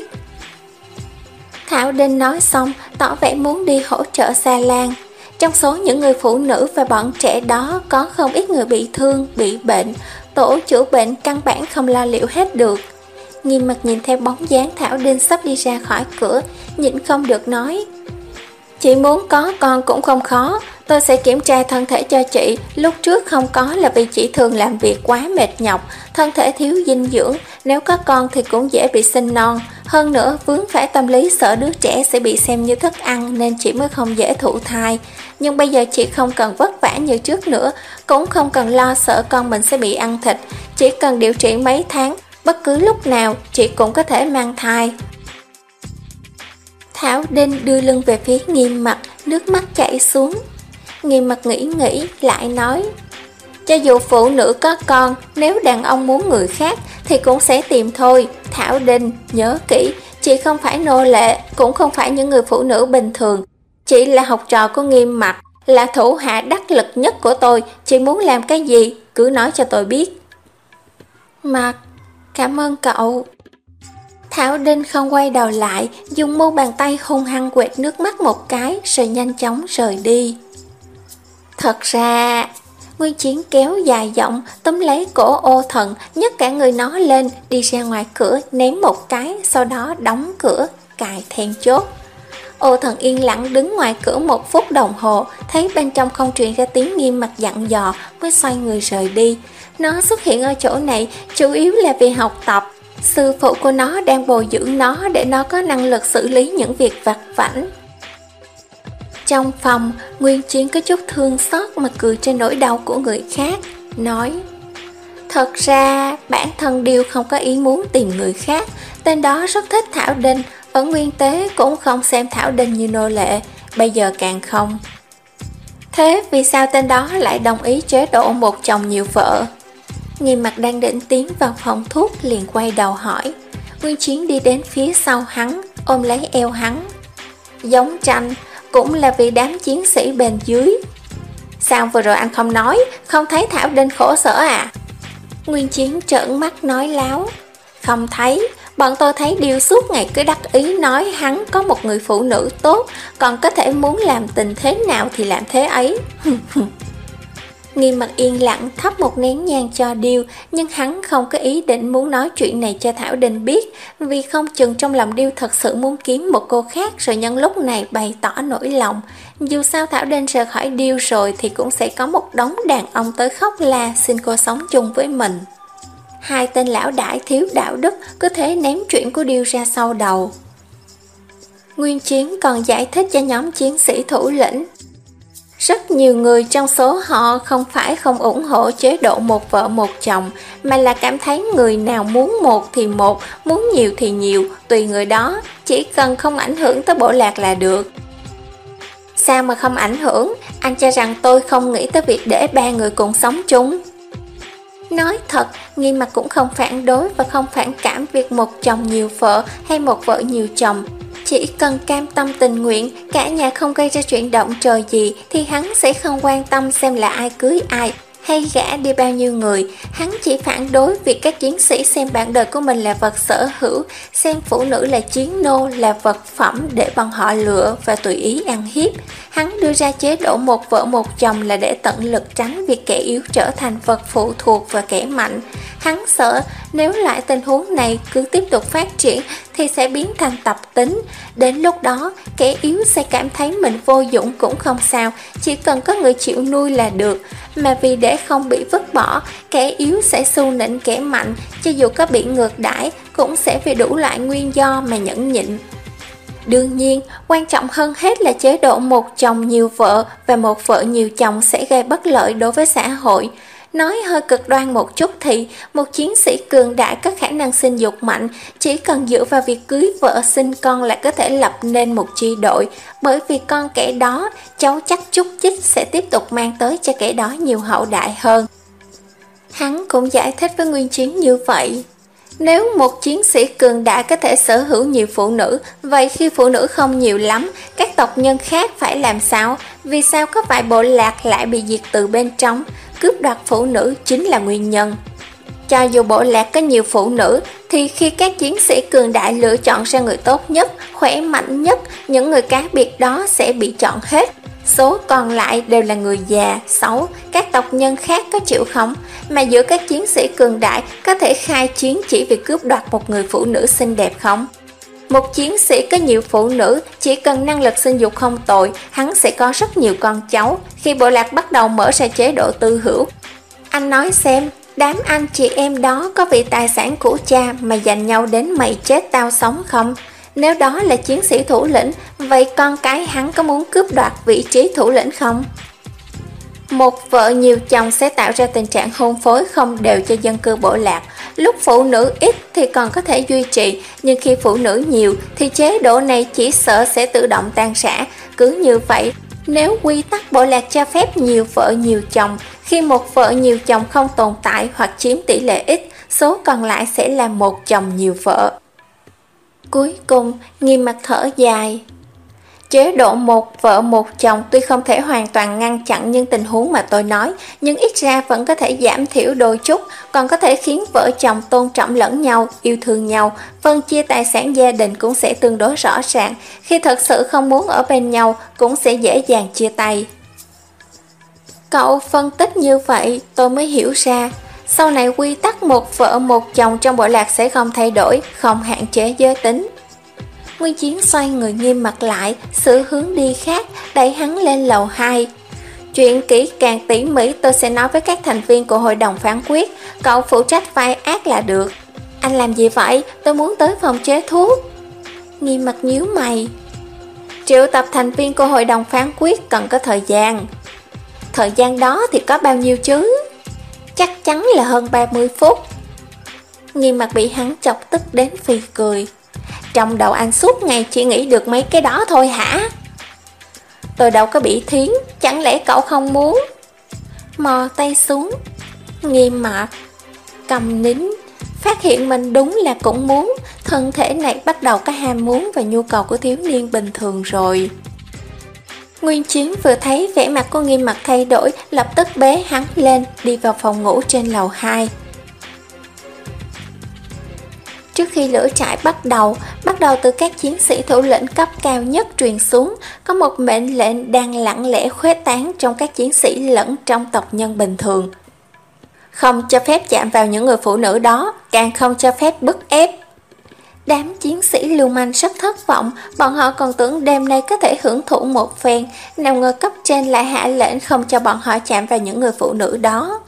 Thảo Đinh nói xong, tỏ vẻ muốn đi hỗ trợ Sa Lan. Trong số những người phụ nữ và bọn trẻ đó có không ít người bị thương, bị bệnh. Tổ chữa bệnh căn bản không lo liệu hết được. Nghiêm Mặt nhìn theo bóng dáng Thảo Đinh sắp đi ra khỏi cửa, nhịn không được nói. Chị muốn có con cũng không khó, tôi sẽ kiểm tra thân thể cho chị. Lúc trước không có là vì chị thường làm việc quá mệt nhọc, thân thể thiếu dinh dưỡng, nếu có con thì cũng dễ bị sinh non. Hơn nữa vướng phải tâm lý sợ đứa trẻ sẽ bị xem như thức ăn nên chị mới không dễ thụ thai. Nhưng bây giờ chị không cần vất vả như trước nữa, cũng không cần lo sợ con mình sẽ bị ăn thịt. Chỉ cần điều trị mấy tháng, bất cứ lúc nào chị cũng có thể mang thai. Thảo Đinh đưa lưng về phía Nghiêm Mặt, nước mắt chảy xuống. Nghiêm Mặt nghĩ nghĩ, lại nói. Cho dù phụ nữ có con, nếu đàn ông muốn người khác thì cũng sẽ tìm thôi. Thảo Đinh, nhớ kỹ, chị không phải nô lệ, cũng không phải những người phụ nữ bình thường. Chị là học trò của Nghiêm Mặt, là thủ hạ đắc lực nhất của tôi. Chị muốn làm cái gì, cứ nói cho tôi biết. Mặt, Cảm ơn cậu. Thảo Đinh không quay đầu lại, dùng mu bàn tay hung hăng quẹt nước mắt một cái rồi nhanh chóng rời đi. Thật ra, Nguyên Chiến kéo dài giọng, túm lấy cổ Ô Thần, nhấc cả người nó lên, đi ra ngoài cửa, ném một cái, sau đó đóng cửa, cài then chốt. Ô Thần yên lặng đứng ngoài cửa một phút đồng hồ, thấy bên trong không truyền ra tiếng Nghiêm Mặt dặn dò, mới xoay người rời đi. Nó xuất hiện ở chỗ này chủ yếu là vì học tập. Sư phụ của nó đang bồi dưỡng nó để nó có năng lực xử lý những việc vặt vãnh. Trong phòng, Nguyên Chiến có chút thương xót mà cười trên nỗi đau của người khác, nói: Thật ra, bản thân Điêu không có ý muốn tìm người khác, tên đó rất thích Thảo Đinh, ở Nguyên Tế cũng không xem Thảo Đinh như nô lệ, bây giờ càng không. Thế vì sao tên đó lại đồng ý chế độ một chồng nhiều vợ? Nghiêm Mặt đang định tiến vào phòng thuốc liền quay đầu hỏi. Nguyên Chiến đi đến phía sau hắn, ôm lấy eo hắn. Giống tranh, cũng là vì đám chiến sĩ bên dưới. Sao vừa rồi anh không nói, không thấy Thảo Đinh khổ sở à? Nguyên Chiến trợn mắt nói láo. Không thấy, bọn tôi thấy Điêu suốt ngày cứ đắc ý nói hắn có một người phụ nữ tốt, còn có thể muốn làm tình thế nào thì làm thế ấy. Nghiêm Mặt yên lặng thắp một nén nhang cho Điêu, nhưng hắn không có ý định muốn nói chuyện này cho Thảo Đinh biết, vì không chừng trong lòng Điêu thật sự muốn kiếm một cô khác rồi nhân lúc này bày tỏ nỗi lòng. Dù sao Thảo Đinh rời khỏi Điêu rồi thì cũng sẽ có một đống đàn ông tới khóc la xin cô sống chung với mình. Hai tên lão đại thiếu đạo đức cứ thế ném chuyện của Điêu ra sau đầu. Nguyên Chiến còn giải thích cho nhóm chiến sĩ thủ lĩnh. Rất nhiều người trong số họ không phải không ủng hộ chế độ một vợ một chồng, mà là cảm thấy người nào muốn một thì một, muốn nhiều thì nhiều, tùy người đó, chỉ cần không ảnh hưởng tới bộ lạc là được. Sao mà không ảnh hưởng? Anh cho rằng tôi không nghĩ tới việc để ba người cùng sống chung? Nói thật, Nghiêm Mặt cũng không phản đối và không phản cảm việc một chồng nhiều vợ hay một vợ nhiều chồng. Chỉ cần cam tâm tình nguyện, cả nhà không gây ra chuyện động trời gì thì hắn sẽ không quan tâm xem là ai cưới ai hay gả đi bao nhiêu người. Hắn chỉ phản đối việc các chiến sĩ xem bản đời của mình là vật sở hữu, xem phụ nữ là chiến nô, là vật phẩm để bọn họ lựa và tùy ý ăn hiếp. Hắn đưa ra chế độ một vợ một chồng là để tận lực tránh việc kẻ yếu trở thành vật phụ thuộc và kẻ mạnh. Hắn sợ nếu lại tình huống này cứ tiếp tục phát triển thì sẽ biến thành tập tính. Đến lúc đó, kẻ yếu sẽ cảm thấy mình vô dụng cũng không sao, chỉ cần có người chịu nuôi là được. Mà vì để không bị vứt bỏ, kẻ yếu sẽ xu nịnh kẻ mạnh, cho dù có bị ngược đãi cũng sẽ vì đủ loại nguyên do mà nhẫn nhịn. Đương nhiên, quan trọng hơn hết là chế độ một chồng nhiều vợ và một vợ nhiều chồng sẽ gây bất lợi đối với xã hội. Nói hơi cực đoan một chút thì một chiến sĩ cường đại có khả năng sinh dục mạnh, chỉ cần dựa vào việc cưới vợ sinh con là có thể lập nên một chi đội, bởi vì con kẻ đó, cháu chắc chúc chích sẽ tiếp tục mang tới cho kẻ đó nhiều hậu đại hơn. Hắn cũng giải thích với Nguyên Chiến như vậy. Nếu một chiến sĩ cường đại có thể sở hữu nhiều phụ nữ, vậy khi phụ nữ không nhiều lắm, các tộc nhân khác phải làm sao? Vì sao có vài bộ lạc lại bị diệt từ bên trong? Cướp đoạt phụ nữ chính là nguyên nhân. Cho dù bộ lạc có nhiều phụ nữ, thì khi các chiến sĩ cường đại lựa chọn ra người tốt nhất, khỏe mạnh nhất, những người cá biệt đó sẽ bị chọn hết. Số còn lại đều là người già, xấu, các tộc nhân khác có chịu không? Mà giữa các chiến sĩ cường đại có thể khai chiến chỉ vì cướp đoạt một người phụ nữ xinh đẹp không? Một chiến sĩ có nhiều phụ nữ, chỉ cần năng lực sinh dục không tồi, hắn sẽ có rất nhiều con cháu. Khi bộ lạc bắt đầu mở ra chế độ tư hữu, anh nói xem, đám anh chị em đó có vì tài sản của cha mà giành nhau đến mày chết tao sống không? Nếu đó là chiến sĩ thủ lĩnh, vậy con cái hắn có muốn cướp đoạt vị trí thủ lĩnh không? Một vợ nhiều chồng sẽ tạo ra tình trạng hôn phối không đều cho dân cư bộ lạc. Lúc phụ nữ ít thì còn có thể duy trì, nhưng khi phụ nữ nhiều thì chế độ này chỉ sợ sẽ tự động tan rã. Cứ như vậy, nếu quy tắc bộ lạc cho phép nhiều vợ nhiều chồng, khi một vợ nhiều chồng không tồn tại hoặc chiếm tỷ lệ ít, số còn lại sẽ là một chồng nhiều vợ. Cuối cùng, Nghiêm Mặt thở dài. Chế độ một vợ một chồng tuy không thể hoàn toàn ngăn chặn những tình huống mà tôi nói, nhưng ít ra vẫn có thể giảm thiểu đôi chút, còn có thể khiến vợ chồng tôn trọng lẫn nhau, yêu thương nhau, phân chia tài sản gia đình cũng sẽ tương đối rõ ràng, khi thật sự không muốn ở bên nhau cũng sẽ dễ dàng chia tay. Cậu phân tích như vậy, tôi mới hiểu ra, sau này quy tắc một vợ một chồng trong bộ lạc sẽ không thay đổi, không hạn chế giới tính. Nguyên Chiến xoay người nghiêm mặt lại, sự hướng đi khác, đẩy hắn lên lầu hai. Chuyện kỹ càng tỉ mỉ tôi sẽ nói với các thành viên của hội đồng phán quyết, cậu phụ trách vai ác là được. Anh làm gì vậy? Tôi muốn tới phòng chế thuốc. Nghiêm mặt nhíu mày. Triệu tập thành viên của hội đồng phán quyết cần có thời gian. Thời gian đó thì có bao nhiêu chứ? Chắc chắn là hơn ba mươi phút. Nghiêm mặt bị hắn chọc tức đến phì cười. Trong đầu anh suốt ngày chỉ nghĩ được mấy cái đó thôi hả? Tôi đâu có bị thiến, chẳng lẽ cậu không muốn? Mò tay xuống. Nghiêm mặt cầm nín, phát hiện mình đúng là cũng muốn. Thân thể này bắt đầu có ham muốn và nhu cầu của thiếu niên bình thường rồi. Nguyên Chiến vừa thấy vẻ mặt của Nghiêm mặt thay đổi, lập tức bế hắn lên, đi vào phòng ngủ trên lầu hai. Trước khi lửa trại bắt đầu, bắt đầu từ các chiến sĩ thủ lĩnh cấp cao nhất truyền xuống, có một mệnh lệnh đang lặng lẽ khuếch tán trong các chiến sĩ lẫn trong tộc nhân bình thường. Không cho phép chạm vào những người phụ nữ đó, càng không cho phép bức ép. Đám chiến sĩ lưu manh rất thất vọng, bọn họ còn tưởng đêm nay có thể hưởng thụ một phen, nào ngờ cấp trên lại hạ lệnh không cho bọn họ chạm vào những người phụ nữ đó.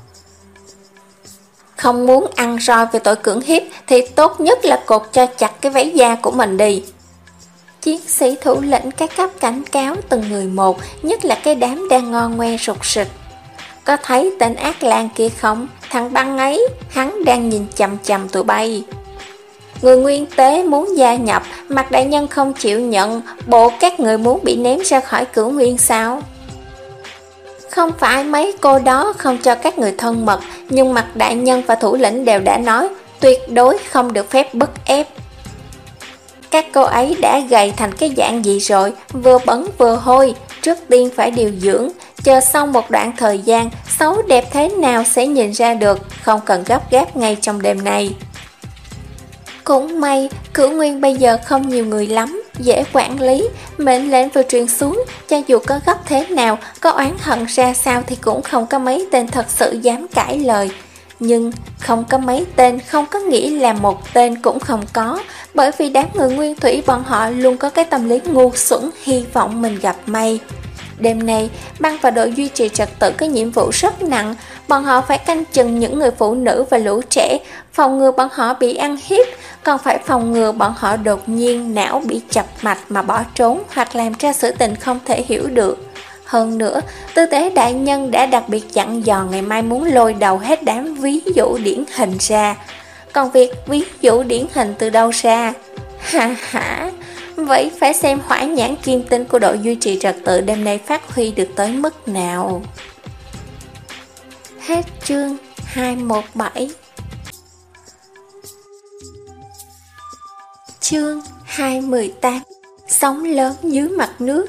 Không muốn ăn roi về tội cưỡng hiếp thì tốt nhất là cột cho chặt cái váy da của mình đi. Chiến sĩ thủ lĩnh các cấp cảnh cáo từng người một, nhất là cái đám đang ngon ngoe rụt rịch. Có thấy tên ác lang kia không? Thằng băng ấy, hắn đang nhìn chằm chằm tụi bay. Người nguyên tế muốn gia nhập, Mặt đại nhân không chịu nhận, bộ các người muốn bị ném ra khỏi cửu nguyên sao? Không phải mấy cô đó không cho các người thân mật, nhưng Mặt đại nhân và thủ lĩnh đều đã nói tuyệt đối không được phép bức ép. Các cô ấy đã gầy thành cái dạng gì rồi, vừa bẩn vừa hôi, trước tiên phải điều dưỡng, chờ sau một đoạn thời gian, xấu đẹp thế nào sẽ nhìn ra được, không cần gấp gáp ngay trong đêm này. Cũng may, cửu nguyên bây giờ không nhiều người lắm, dễ quản lý, mệnh lệnh vừa truyền xuống, cho dù có gấp thế nào, có oán hận ra sao thì cũng không có mấy tên thật sự dám cãi lời. Nhưng không có mấy tên không có nghĩa là một tên cũng không có, bởi vì đám người nguyên thủy bọn họ luôn có cái tâm lý ngu xuẩn, hy vọng mình gặp may. Đêm nay, băng và đội duy trì trật tự có nhiệm vụ rất nặng, bọn họ phải canh chừng những người phụ nữ và lũ trẻ, phòng ngừa bọn họ bị ăn hiếp, còn phải phòng ngừa bọn họ đột nhiên não bị chập mạch mà bỏ trốn hoặc làm ra sự tình không thể hiểu được. Hơn nữa, tư tế đại nhân đã đặc biệt dặn dò ngày mai muốn lôi đầu hết đám ví dụ điển hình ra. Còn việc ví dụ điển hình từ đâu ra? Ha ha, vậy phải xem hỏa nhãn kim tinh của đội duy trì trật tự đêm nay phát huy được tới mức nào. Hết chương hai một bảy. Chương hai một tám. Sóng lớn dưới mặt nước.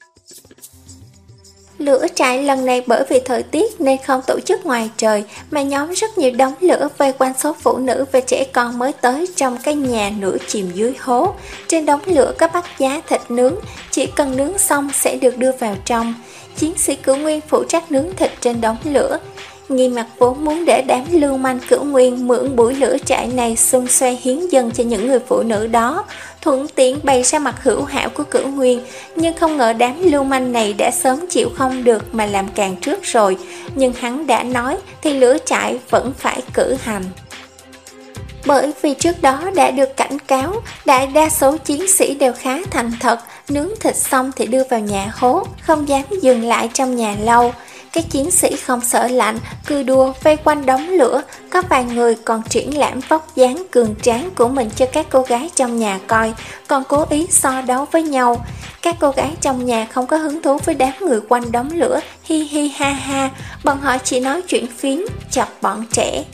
Lửa trại lần này bởi vì thời tiết nên không tổ chức ngoài trời, mà nhóm rất nhiều đống lửa vây quanh số phụ nữ và trẻ con mới tới trong cái nhà nửa chìm dưới hố. Trên đống lửa có bắt giá thịt nướng, chỉ cần nướng xong sẽ được đưa vào trong. Chiến sĩ cửu nguyên phụ trách nướng thịt trên đống lửa. Nghiêm mặt vốn muốn để đám lưu manh cửu nguyên mượn buổi lửa trại này xung xoe hiến dâng cho những người phụ nữ đó, thuận tiện bày ra mặt hữu hảo của cửu nguyên, nhưng không ngờ đám lưu manh này đã sớm chịu không được mà làm càng trước rồi. Nhưng hắn đã nói thì lửa trại vẫn phải cử hành. Bởi vì trước đó đã được cảnh cáo, đại đa số chiến sĩ đều khá thành thật, nướng thịt xong thì đưa vào nhà hố, không dám dừng lại trong nhà lâu. Các chiến sĩ không sợ lạnh, cười đùa vây quanh đống lửa, có vài người còn triển lãm vóc dáng cường tráng của mình cho các cô gái trong nhà coi, còn cố ý so đấu với nhau. Các cô gái trong nhà không có hứng thú với đám người quanh đống lửa, hi hi ha ha, bọn họ chỉ nói chuyện phiếm, chọc bọn trẻ.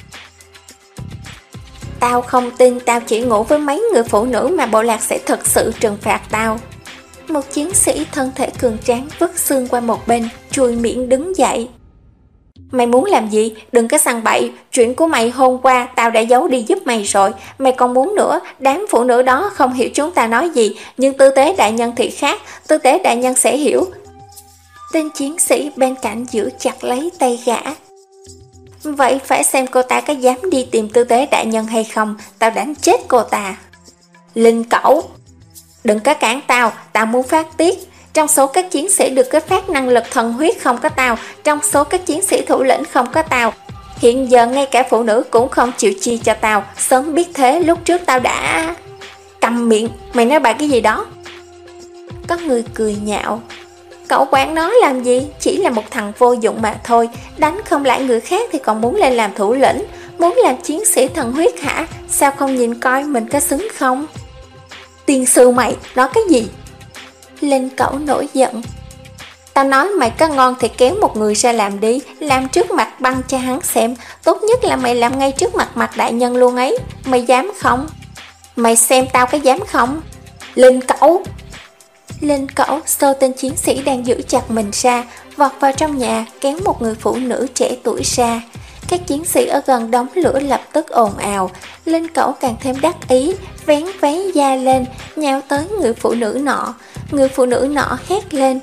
Tao không tin tao chỉ ngủ với mấy người phụ nữ mà bộ lạc sẽ thực sự trừng phạt tao. Một chiến sĩ thân thể cường tráng vứt xương qua một bên, chùi miệng đứng dậy. Mày muốn làm gì? Đừng có săn bậy, chuyện của mày hôm qua tao đã giấu đi giúp mày rồi, mày còn muốn nữa. Đám phụ nữ đó không hiểu chúng ta nói gì, nhưng tư tế đại nhân thì khác, tư tế đại nhân sẽ hiểu. Tên chiến sĩ bên cạnh giữ chặt lấy tay gã. Vậy phải xem cô ta có dám đi tìm tư tế đại nhân hay không, tao đánh chết cô ta. Linh cẩu, đừng có cản tao, tao muốn phát tiết. Trong số các chiến sĩ được cấp phát năng lực thần huyết không có tao, trong số các chiến sĩ thủ lĩnh không có tao. Hiện giờ ngay cả phụ nữ cũng không chịu chi cho tao, sớm biết thế lúc trước tao đã... Câm miệng, mày nói bậy cái gì đó? Có người cười nhạo. Cậu quản nó làm gì? Chỉ là một thằng vô dụng mà thôi, đánh không lại người khác thì còn muốn lên làm thủ lĩnh, muốn làm chiến sĩ thần huyết hả? Sao không nhìn coi mình có xứng không? Tiên sư mày, nói cái gì? Linh cẩu nổi giận. Tao nói mày có ngon thì kéo một người ra làm đi, làm trước mặt băng cho hắn xem, tốt nhất là mày làm ngay trước mặt mặt đại nhân luôn ấy, mày dám không? Mày xem tao có dám không? Linh cẩu! Linh cẩu xô tên chiến sĩ đang giữ chặt mình ra, vọt vào trong nhà, kéo một người phụ nữ trẻ tuổi ra. Các chiến sĩ ở gần đống lửa lập tức ồn ào. Linh cẩu càng thêm đắc ý, vén váy da lên, nhào tới người phụ nữ nọ. Người phụ nữ nọ hét lên.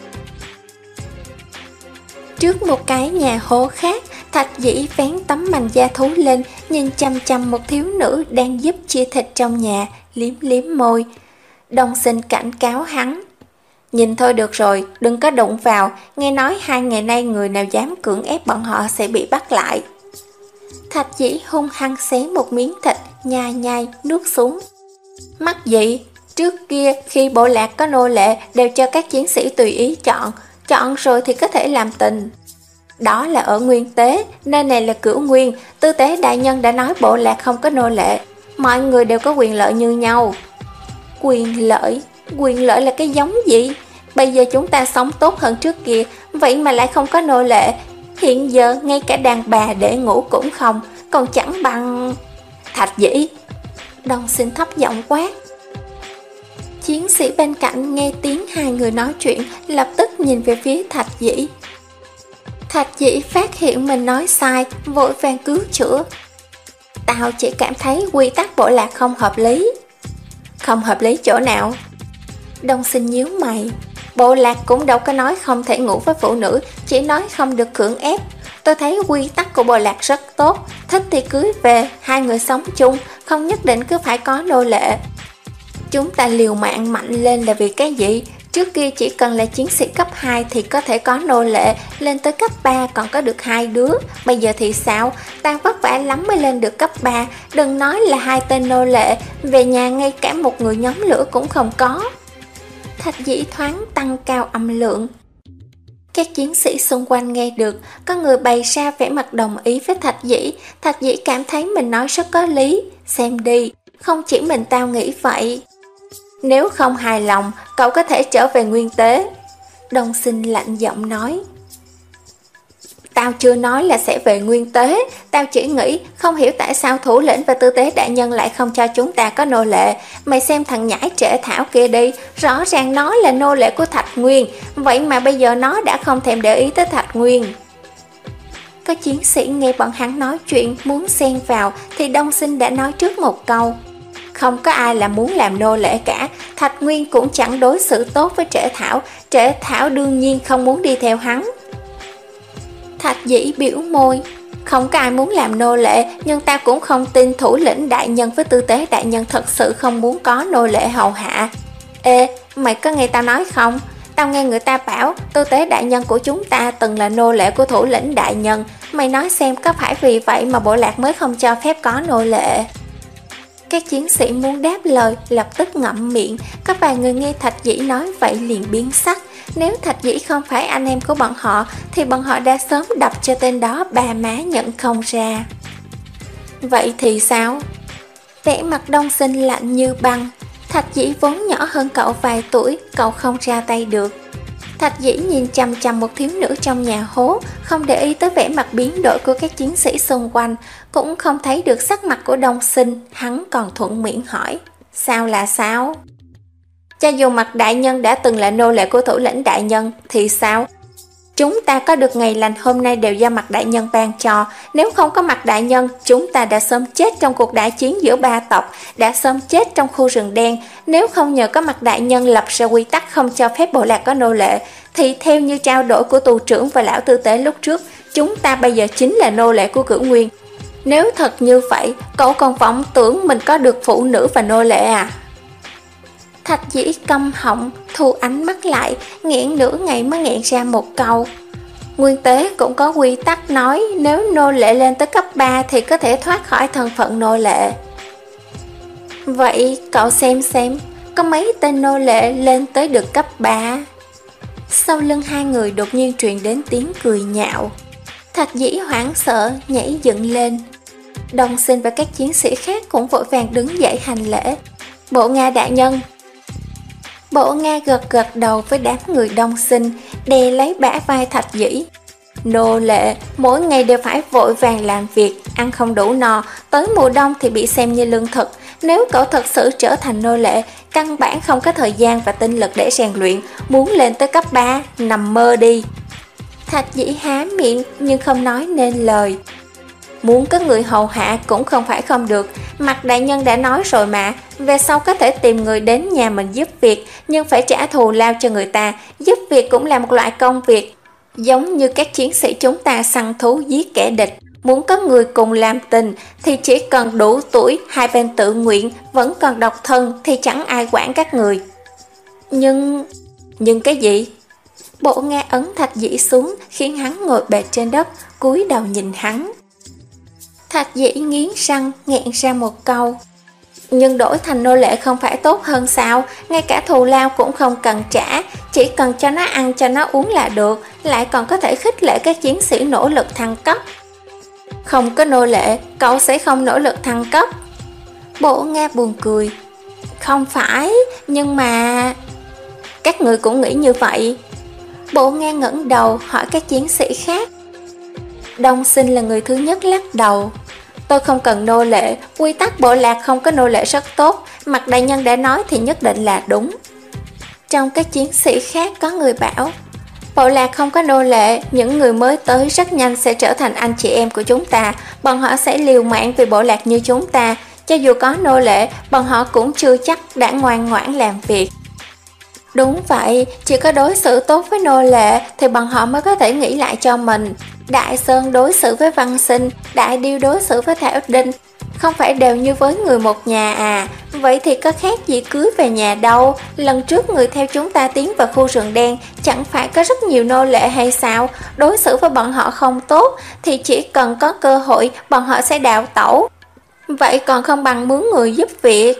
Trước một cái nhà hố khác, Thạch Dĩ vén tấm mành da thú lên, nhìn chăm chăm một thiếu nữ đang giúp chia thịt trong nhà, liếm liếm môi. Đông Sinh cảnh cáo hắn. Nhìn thôi được rồi, đừng có đụng vào, nghe nói hai ngày nay người nào dám cưỡng ép bọn họ sẽ bị bắt lại. Thạch Dĩ hung hăng xé một miếng thịt, nhai nhai, nuốt xuống. Mắc gì? Trước kia khi bộ lạc có nô lệ đều cho các chiến sĩ tùy ý chọn, chọn rồi thì có thể làm tình. Đó là ở Nguyên Tế, nơi này là Cửu Nguyên, tư tế đại nhân đã nói bộ lạc không có nô lệ, mọi người đều có quyền lợi như nhau. Quyền lợi? Quyền lợi là cái giống gì? Bây giờ chúng ta sống tốt hơn trước kia, vậy mà lại không có nô lệ. Hiện giờ ngay cả đàn bà để ngủ cũng không, còn chẳng bằng... Thạch Dĩ! Đông Sinh thấp giọng quát. Chiến sĩ bên cạnh nghe tiếng hai người nói chuyện, lập tức nhìn về phía Thạch Dĩ. Thạch Dĩ phát hiện mình nói sai, vội vàng cứu chữa. Tao chỉ cảm thấy quy tắc bộ lạc không hợp lý. Không hợp lý chỗ nào? Đông Sinh nhíu mày. Bộ lạc cũng đâu có nói không thể ngủ với phụ nữ, chỉ nói không được cưỡng ép. Tôi thấy quy tắc của bộ lạc rất tốt, thích thì cưới về, hai người sống chung, không nhất định cứ phải có nô lệ. Chúng ta liều mạng mạnh lên là vì cái gì? Trước kia chỉ cần là chiến sĩ cấp hai thì có thể có nô lệ, lên tới cấp ba còn có được hai đứa. Bây giờ thì sao? Ta vất vả lắm mới lên được cấp ba, đừng nói là hai tên nô lệ, về nhà ngay cả một người nhóm lửa cũng không có. Thạch Dĩ thoáng tăng cao âm lượng. Các chiến sĩ xung quanh nghe được, có người bày ra vẻ mặt đồng ý với Thạch Dĩ. Thạch Dĩ cảm thấy mình nói rất có lý. Xem đi, không chỉ mình tao nghĩ vậy. Nếu không hài lòng, cậu có thể trở về Nguyên Tế. Đông Sinh lạnh giọng nói. Tao chưa nói là sẽ về Nguyên Tế, tao chỉ nghĩ không hiểu tại sao thủ lĩnh và tư tế đại nhân lại không cho chúng ta có nô lệ. Mày xem thằng nhãi Trễ Thảo kia đi, rõ ràng nó là nô lệ của Thạch Nguyên, vậy mà bây giờ nó đã không thèm để ý tới Thạch Nguyên. Có chiến sĩ nghe bọn hắn nói chuyện muốn xen vào thì Đông Sinh đã nói trước một câu. Không có ai là muốn làm nô lệ cả, Thạch Nguyên cũng chẳng đối xử tốt với Trễ Thảo, Trễ Thảo đương nhiên không muốn đi theo hắn. Thạch Dĩ biểu môi. Không có ai muốn làm nô lệ, nhưng ta cũng không tin thủ lĩnh đại nhân với tư tế đại nhân thật sự không muốn có nô lệ hầu hạ. Ê, mày có nghe tao nói không? Tao nghe người ta bảo tư tế đại nhân của chúng ta từng là nô lệ của thủ lĩnh đại nhân. Mày nói xem có phải vì vậy mà bộ lạc mới không cho phép có nô lệ? Các chiến sĩ muốn đáp lời lập tức ngậm miệng. Có vài người nghe Thạch Dĩ nói vậy liền biến sắc. Nếu Thạch Dĩ không phải anh em của bọn họ thì bọn họ đã sớm đập cho tên đó ba má nhận không ra. Vậy thì sao? Vẻ mặt Đông Sinh lạnh như băng. Thạch Dĩ vốn nhỏ hơn cậu vài tuổi, cậu không ra tay được. Thạch Dĩ nhìn chằm chằm một thiếu nữ trong nhà hố, không để ý tới vẻ mặt biến đổi của các chiến sĩ xung quanh, cũng không thấy được sắc mặt của Đông Sinh. Hắn còn thuận miệng hỏi, sao là sao? Cho dù Mạc đại nhân đã từng là nô lệ của thủ lĩnh đại nhân thì sao? Chúng ta có được ngày lành hôm nay đều do Mạc đại nhân ban cho. Nếu không có Mạc đại nhân, chúng ta đã sớm chết trong cuộc đại chiến giữa ba tộc, đã sớm chết trong khu rừng đen. Nếu không nhờ có Mạc đại nhân lập ra quy tắc không cho phép bộ lạc có nô lệ, thì theo như trao đổi của tù trưởng và lão tư tế lúc trước, chúng ta bây giờ chính là nô lệ của Cửu Nguyên. Nếu thật như vậy, cậu còn vọng tưởng mình có được phụ nữ và nô lệ à? Thạch Dĩ câm họng, thu ánh mắt lại, nghẹn nửa ngày mới nghẹn ra một câu. Nguyên tế cũng có quy tắc nói nếu nô lệ lên tới cấp ba thì có thể thoát khỏi thân phận nô lệ. Vậy cậu xem xem, có mấy tên nô lệ lên tới được cấp ba? Sau lưng hai người đột nhiên truyền đến tiếng cười nhạo. Thạch Dĩ hoảng sợ, nhảy dựng lên. Đông Sinh và các chiến sĩ khác cũng vội vàng đứng dậy hành lễ. Bộ Nga đại nhân. Bộ Nga gật gật đầu với đám người Đông Sinh, đè lấy bả vai Thạch Dĩ. Nô lệ mỗi ngày đều phải vội vàng làm việc, ăn không đủ no, tới mùa đông thì bị xem như lương thực. Nếu cậu thật sự trở thành nô lệ, căn bản không có thời gian và tinh lực để rèn luyện, muốn lên tới cấp ba, nằm mơ đi. Thạch Dĩ há miệng nhưng không nói nên lời. Muốn có người hầu hạ cũng không phải không được. Mạc đại nhân đã nói rồi mà, về sau có thể tìm người đến nhà mình giúp việc, nhưng phải trả thù lao cho người ta. Giúp việc cũng là một loại công việc, giống như các chiến sĩ chúng ta săn thú giết kẻ địch. Muốn có người cùng làm tình thì chỉ cần đủ tuổi, hai bên tự nguyện, vẫn còn độc thân thì chẳng ai quản các người. Nhưng... nhưng cái gì? Bộ Nga ấn Thạch Dĩ xuống, khiến hắn ngồi bệt trên đất, cúi đầu nhìn hắn. Thạch Dĩ nghiến răng, nghẹn ra một câu. Nhưng đổi thành nô lệ không phải tốt hơn sao? Ngay cả thù lao cũng không cần trả, chỉ cần cho nó ăn cho nó uống là được, lại còn có thể khích lệ các chiến sĩ nỗ lực thăng cấp. Không có nô lệ, cậu sẽ không nỗ lực thăng cấp. Bộ Nga buồn cười. Không phải, nhưng mà... Các người cũng nghĩ như vậy. Bộ Nga ngẩng đầu hỏi các chiến sĩ khác. Đông Sinh là người thứ nhất lắc đầu. Tôi không cần nô lệ, quy tắc bộ lạc không có nô lệ rất tốt, Mạc đại nhân đã nói thì nhất định là đúng. Trong các chiến sĩ khác có người bảo, bộ lạc không có nô lệ, những người mới tới rất nhanh sẽ trở thành anh chị em của chúng ta, bọn họ sẽ liều mạng vì bộ lạc như chúng ta, cho dù có nô lệ, bọn họ cũng chưa chắc đã ngoan ngoãn làm việc. Đúng vậy, chỉ có đối xử tốt với nô lệ thì bọn họ mới có thể nghĩ lại cho mình. Đại Sơn đối xử với Văn Sinh, Đại Điêu đối xử với Thảo Đinh, không phải đều như với người một nhà à? Vậy thì có khác gì cưới về nhà đâu? Lần trước người theo chúng ta tiến vào khu rừng đen, chẳng phải có rất nhiều nô lệ hay sao? Đối xử với bọn họ không tốt thì chỉ cần có cơ hội bọn họ sẽ đào tẩu. Vậy còn không bằng mướn người giúp việc.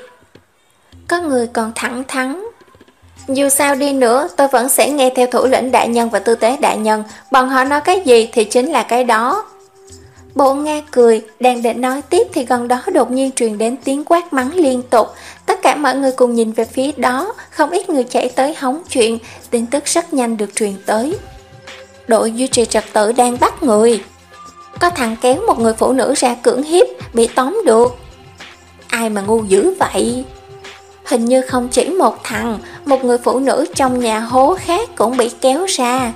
Có người còn thẳng thắn. Dù sao đi nữa, tôi vẫn sẽ nghe theo thủ lĩnh đại nhân và tư tế đại nhân, bọn họ nói cái gì thì chính là cái đó. Bộ Nga cười, đang định nói tiếp thì gần đó đột nhiên truyền đến tiếng quát mắng liên tục. Tất cả mọi người cùng nhìn về phía đó, không ít người chạy tới hóng chuyện, tin tức rất nhanh được truyền tới. Đội duy trì trật tự đang bắt người. Có thằng kéo một người phụ nữ ra cưỡng hiếp, bị tóm được. Ai mà ngu dữ vậy? Hình như không chỉ một thằng, một người phụ nữ trong nhà hố khác cũng bị kéo ra.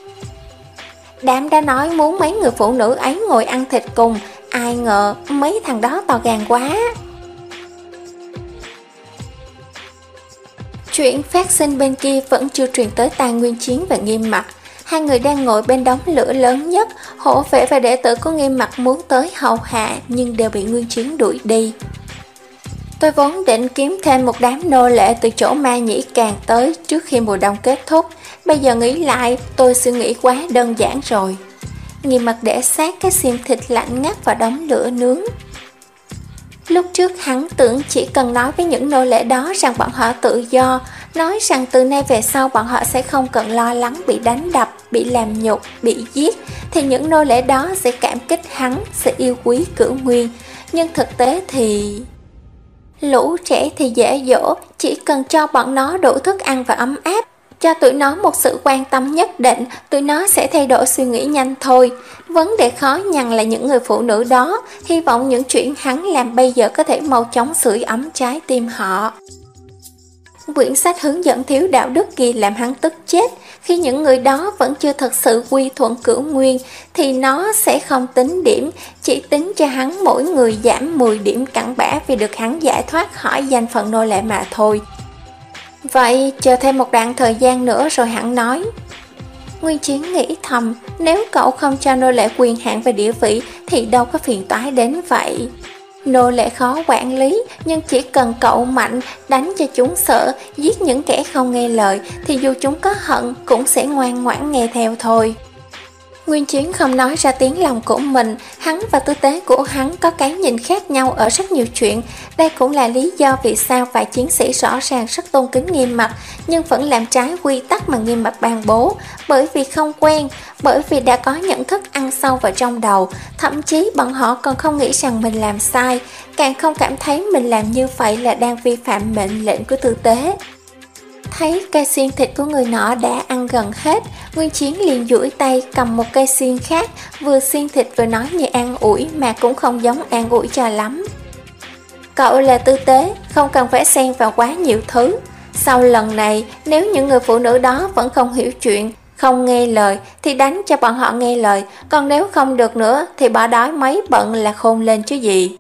Đám đã nói muốn mấy người phụ nữ ấy ngồi ăn thịt cùng, ai ngờ mấy thằng đó to gan quá. Chuyện phát sinh bên kia vẫn chưa truyền tới tai Nguyên Chiến và Nghiêm Mặc. Hai người đang ngồi bên đống lửa lớn nhất, hổ vệ và đệ tử của Nghiêm Mặc muốn tới hầu hạ nhưng đều bị Nguyên Chiến đuổi đi. Tôi vốn định kiếm thêm một đám nô lệ từ chỗ Ma Nhĩ Càng tới trước khi mùa đông kết thúc. Bây giờ nghĩ lại, tôi suy nghĩ quá đơn giản rồi. Nghiêm Mặc để sát cái xiêm thịt lạnh ngắt vào đống lửa nướng. Lúc trước hắn tưởng chỉ cần nói với những nô lệ đó rằng bọn họ tự do, nói rằng từ nay về sau bọn họ sẽ không cần lo lắng bị đánh đập, bị làm nhục, bị giết, thì những nô lệ đó sẽ cảm kích hắn, sẽ yêu quý Cửu Nguyên. Nhưng thực tế thì... Lũ trẻ thì dễ dỗ, chỉ cần cho bọn nó đủ thức ăn và ấm áp, cho tụi nó một sự quan tâm nhất định, tụi nó sẽ thay đổi suy nghĩ nhanh thôi. Vấn đề khó nhằn là những người phụ nữ đó, hy vọng những chuyện hắn làm bây giờ có thể mau chóng sưởi ấm trái tim họ. Quyển sách hướng dẫn thiếu đạo đức kia làm hắn tức chết. Khi những người đó vẫn chưa thật sự quy thuận Cửu Nguyên thì nó sẽ không tính điểm, chỉ tính cho hắn mỗi người giảm mười điểm cặn bã vì được hắn giải thoát khỏi danh phận nô lệ mà thôi. Vậy chờ thêm một đoạn thời gian nữa rồi hắn nói. Nguyên Chiến nghĩ thầm, nếu cậu không cho nô lệ quyền hạn và địa vị thì đâu có phiền toái đến vậy. Nô lệ khó quản lý, nhưng chỉ cần cậu mạnh, đánh cho chúng sợ, giết những kẻ không nghe lời thì dù chúng có hận cũng sẽ ngoan ngoãn nghe theo thôi. Nguyên Chiến không nói ra tiếng lòng của mình, hắn và tư tế của hắn có cái nhìn khác nhau ở rất nhiều chuyện. Đây cũng là lý do vì sao vài chiến sĩ rõ ràng rất tôn kính Nghiêm Mặc nhưng vẫn làm trái quy tắc mà Nghiêm Mặc ban bố, bởi vì không quen, bởi vì đã có nhận thức ăn sâu vào trong đầu. Thậm chí bọn họ còn không nghĩ rằng mình làm sai, càng không cảm thấy mình làm như vậy là đang vi phạm mệnh lệnh của tư tế. Thấy cây xiên thịt của người nọ đã ăn gần hết, Nguyên Chiến liền duỗi tay cầm một cây xiên khác, vừa xiên thịt vừa nói như an ủi mà cũng không giống an ủi cho lắm. Cậu là tư tế, không cần phải xen vào quá nhiều thứ. Sau lần này, nếu những người phụ nữ đó vẫn không hiểu chuyện, không nghe lời thì đánh cho bọn họ nghe lời, còn nếu không được nữa thì bỏ đói mấy bận là khôn lên chứ gì.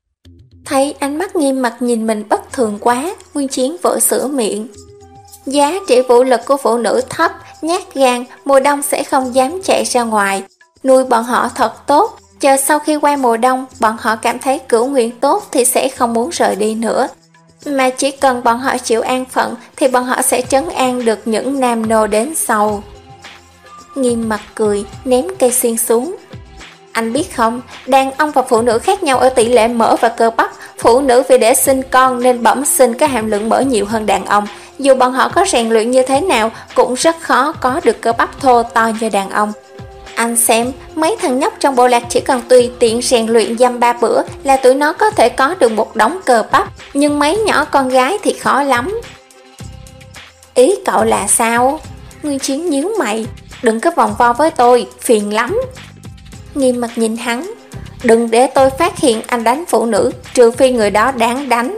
Thấy ánh mắt Nghiêm Mặc nhìn mình bất thường quá, Nguyên Chiến vội sửa miệng. Giá trị vũ lực của phụ nữ thấp, nhát gan, mùa đông sẽ không dám chạy ra ngoài. Nuôi bọn họ thật tốt, chờ sau khi qua mùa đông, bọn họ cảm thấy Cửu Nguyên tốt thì sẽ không muốn rời đi nữa. Mà chỉ cần bọn họ chịu an phận thì bọn họ sẽ trấn an được những nam nô đến sau. Nghiêm Mặc cười, ném cây xiên xuống. Anh biết không, đàn ông và phụ nữ khác nhau ở tỷ lệ mỡ và cơ bắp. Phụ nữ vì để sinh con nên bẩm sinh có hàm lượng mỡ nhiều hơn đàn ông. Dù bọn họ có rèn luyện như thế nào cũng rất khó có được cơ bắp thô to như đàn ông. Anh xem, mấy thằng nhóc trong bộ lạc chỉ cần tùy tiện rèn luyện dăm ba bữa là tụi nó có thể có được một đống cơ bắp, nhưng mấy nhỏ con gái thì khó lắm. Ý cậu là sao? Nguyên Chiến nhíu mày. Đừng có vòng vo với tôi, phiền lắm. Nghiêm Mặc nhìn hắn. Đừng để tôi phát hiện anh đánh phụ nữ, trừ phi người đó đáng đánh.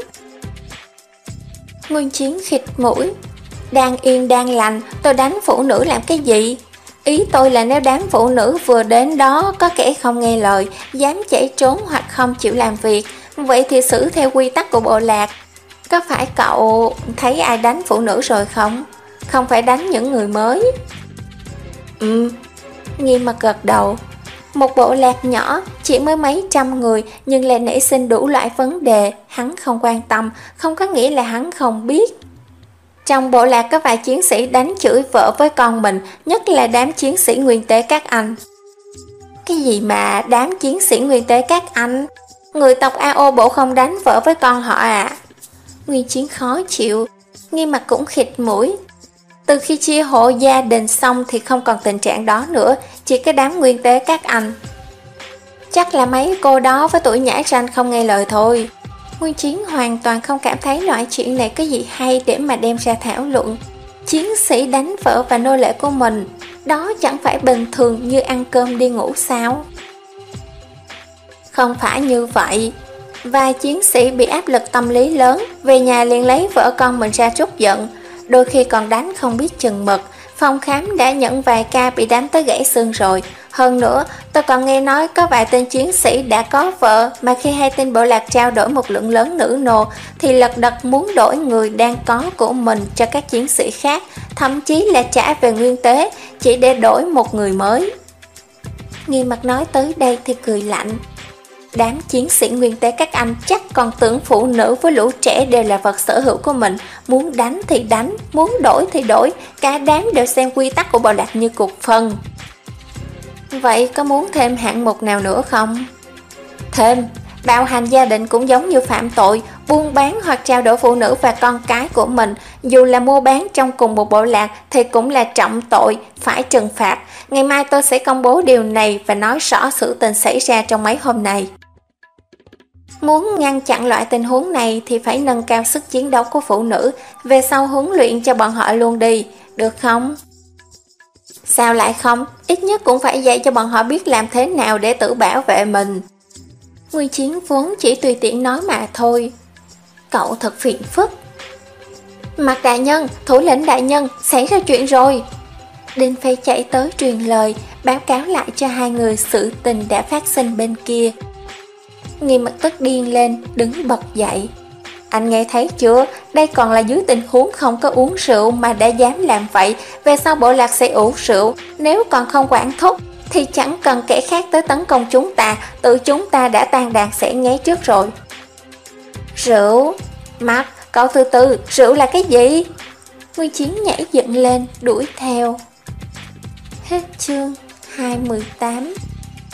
Nguyên Chiến khịt mũi. Đang yên đang lành, tôi đánh phụ nữ làm cái gì? Ý tôi là nếu đám phụ nữ vừa đến đó có kẻ không nghe lời, dám chạy trốn hoặc không chịu làm việc, vậy thì xử theo quy tắc của bộ lạc. Có phải cậu thấy ai đánh phụ nữ rồi không? Không phải đánh những người mới. Ừ, Nghiêm Mặc gật đầu. Một bộ lạc nhỏ, chỉ mới mấy trăm người nhưng lại nảy sinh đủ loại vấn đề, hắn không quan tâm, không có nghĩa là hắn không biết. Trong bộ lạc có vài chiến sĩ đánh chửi vợ với con mình, nhất là đám chiến sĩ nguyên tế các anh. Cái gì mà đám chiến sĩ nguyên tế các anh? Người tộc a ô bộ không đánh vợ với con họ à? Nguyên Chiến khó chịu. Nghiêm Mặc cũng khịt mũi. Từ khi chia hộ gia đình xong thì không còn tình trạng đó nữa, chỉ cái đám nguyên tế các anh. Chắc là mấy cô đó với tuổi nhãi ranh không nghe lời thôi. Nguyên Chiến hoàn toàn không cảm thấy loại chuyện này có gì hay để mà đem ra thảo luận. Chiến sĩ đánh vợ và nô lệ của mình, đó chẳng phải bình thường như ăn cơm đi ngủ sao? Không phải như vậy. Vài chiến sĩ bị áp lực tâm lý lớn, về nhà liền lấy vợ con mình ra trút giận, đôi khi còn đánh không biết chừng mực. Phòng khám đã nhận vài ca bị đánh tới gãy xương rồi. Hơn nữa, tôi còn nghe nói có vài tên chiến sĩ đã có vợ mà khi hai tên bộ lạc trao đổi một lượng lớn nữ nô thì lật đật muốn đổi người đang có của mình cho các chiến sĩ khác, thậm chí là trả về nguyên tế chỉ để đổi một người mới. Nghiêm Mặc nói tới đây thì cười lạnh. Đám chiến sĩ nguyên tế các anh chắc còn tưởng phụ nữ với lũ trẻ đều là vật sở hữu của mình, muốn đánh thì đánh, muốn đổi thì đổi, cả đám đều xem quy tắc của bộ lạc như cục phân. Vậy có muốn thêm hạng mục nào nữa không? Thêm, bạo hành gia đình cũng giống như phạm tội, buôn bán hoặc trao đổi phụ nữ và con cái của mình, dù là mua bán trong cùng một bộ lạc thì cũng là trọng tội, phải trừng phạt. Ngày mai tôi sẽ công bố điều này và nói rõ sự tình xảy ra trong mấy hôm nay. Muốn ngăn chặn loại tình huống này thì phải nâng cao sức chiến đấu của phụ nữ, về sau huấn luyện cho bọn họ luôn đi, được không? Sao lại không? Ít nhất cũng phải dạy cho bọn họ biết làm thế nào để tự bảo vệ mình. Nguyên Chiến vốn chỉ tùy tiện nói mà thôi. Cậu thật phiền phức. Mặt đại nhân, thủ lĩnh đại nhân, xảy ra chuyện rồi. Đinh Phi chạy tới truyền lời, báo cáo lại cho hai người sự tình đã phát sinh bên kia. Nghiêm Mặt tức điên lên, đứng bật dậy. Anh nghe thấy chưa, đây còn là dưới tình huống không có uống rượu mà đã dám làm vậy. Về sau bộ lạc sẽ uống rượu, nếu còn không quản thúc thì chẳng cần kẻ khác tới tấn công chúng ta, tự chúng ta đã tan đàn sẽ nghé trước rồi. Rượu? Mặt, cậu từ từ, rượu là cái gì? Nguyên Chiến nhảy dựng lên, đuổi theo. Hết chương hai mươi tám.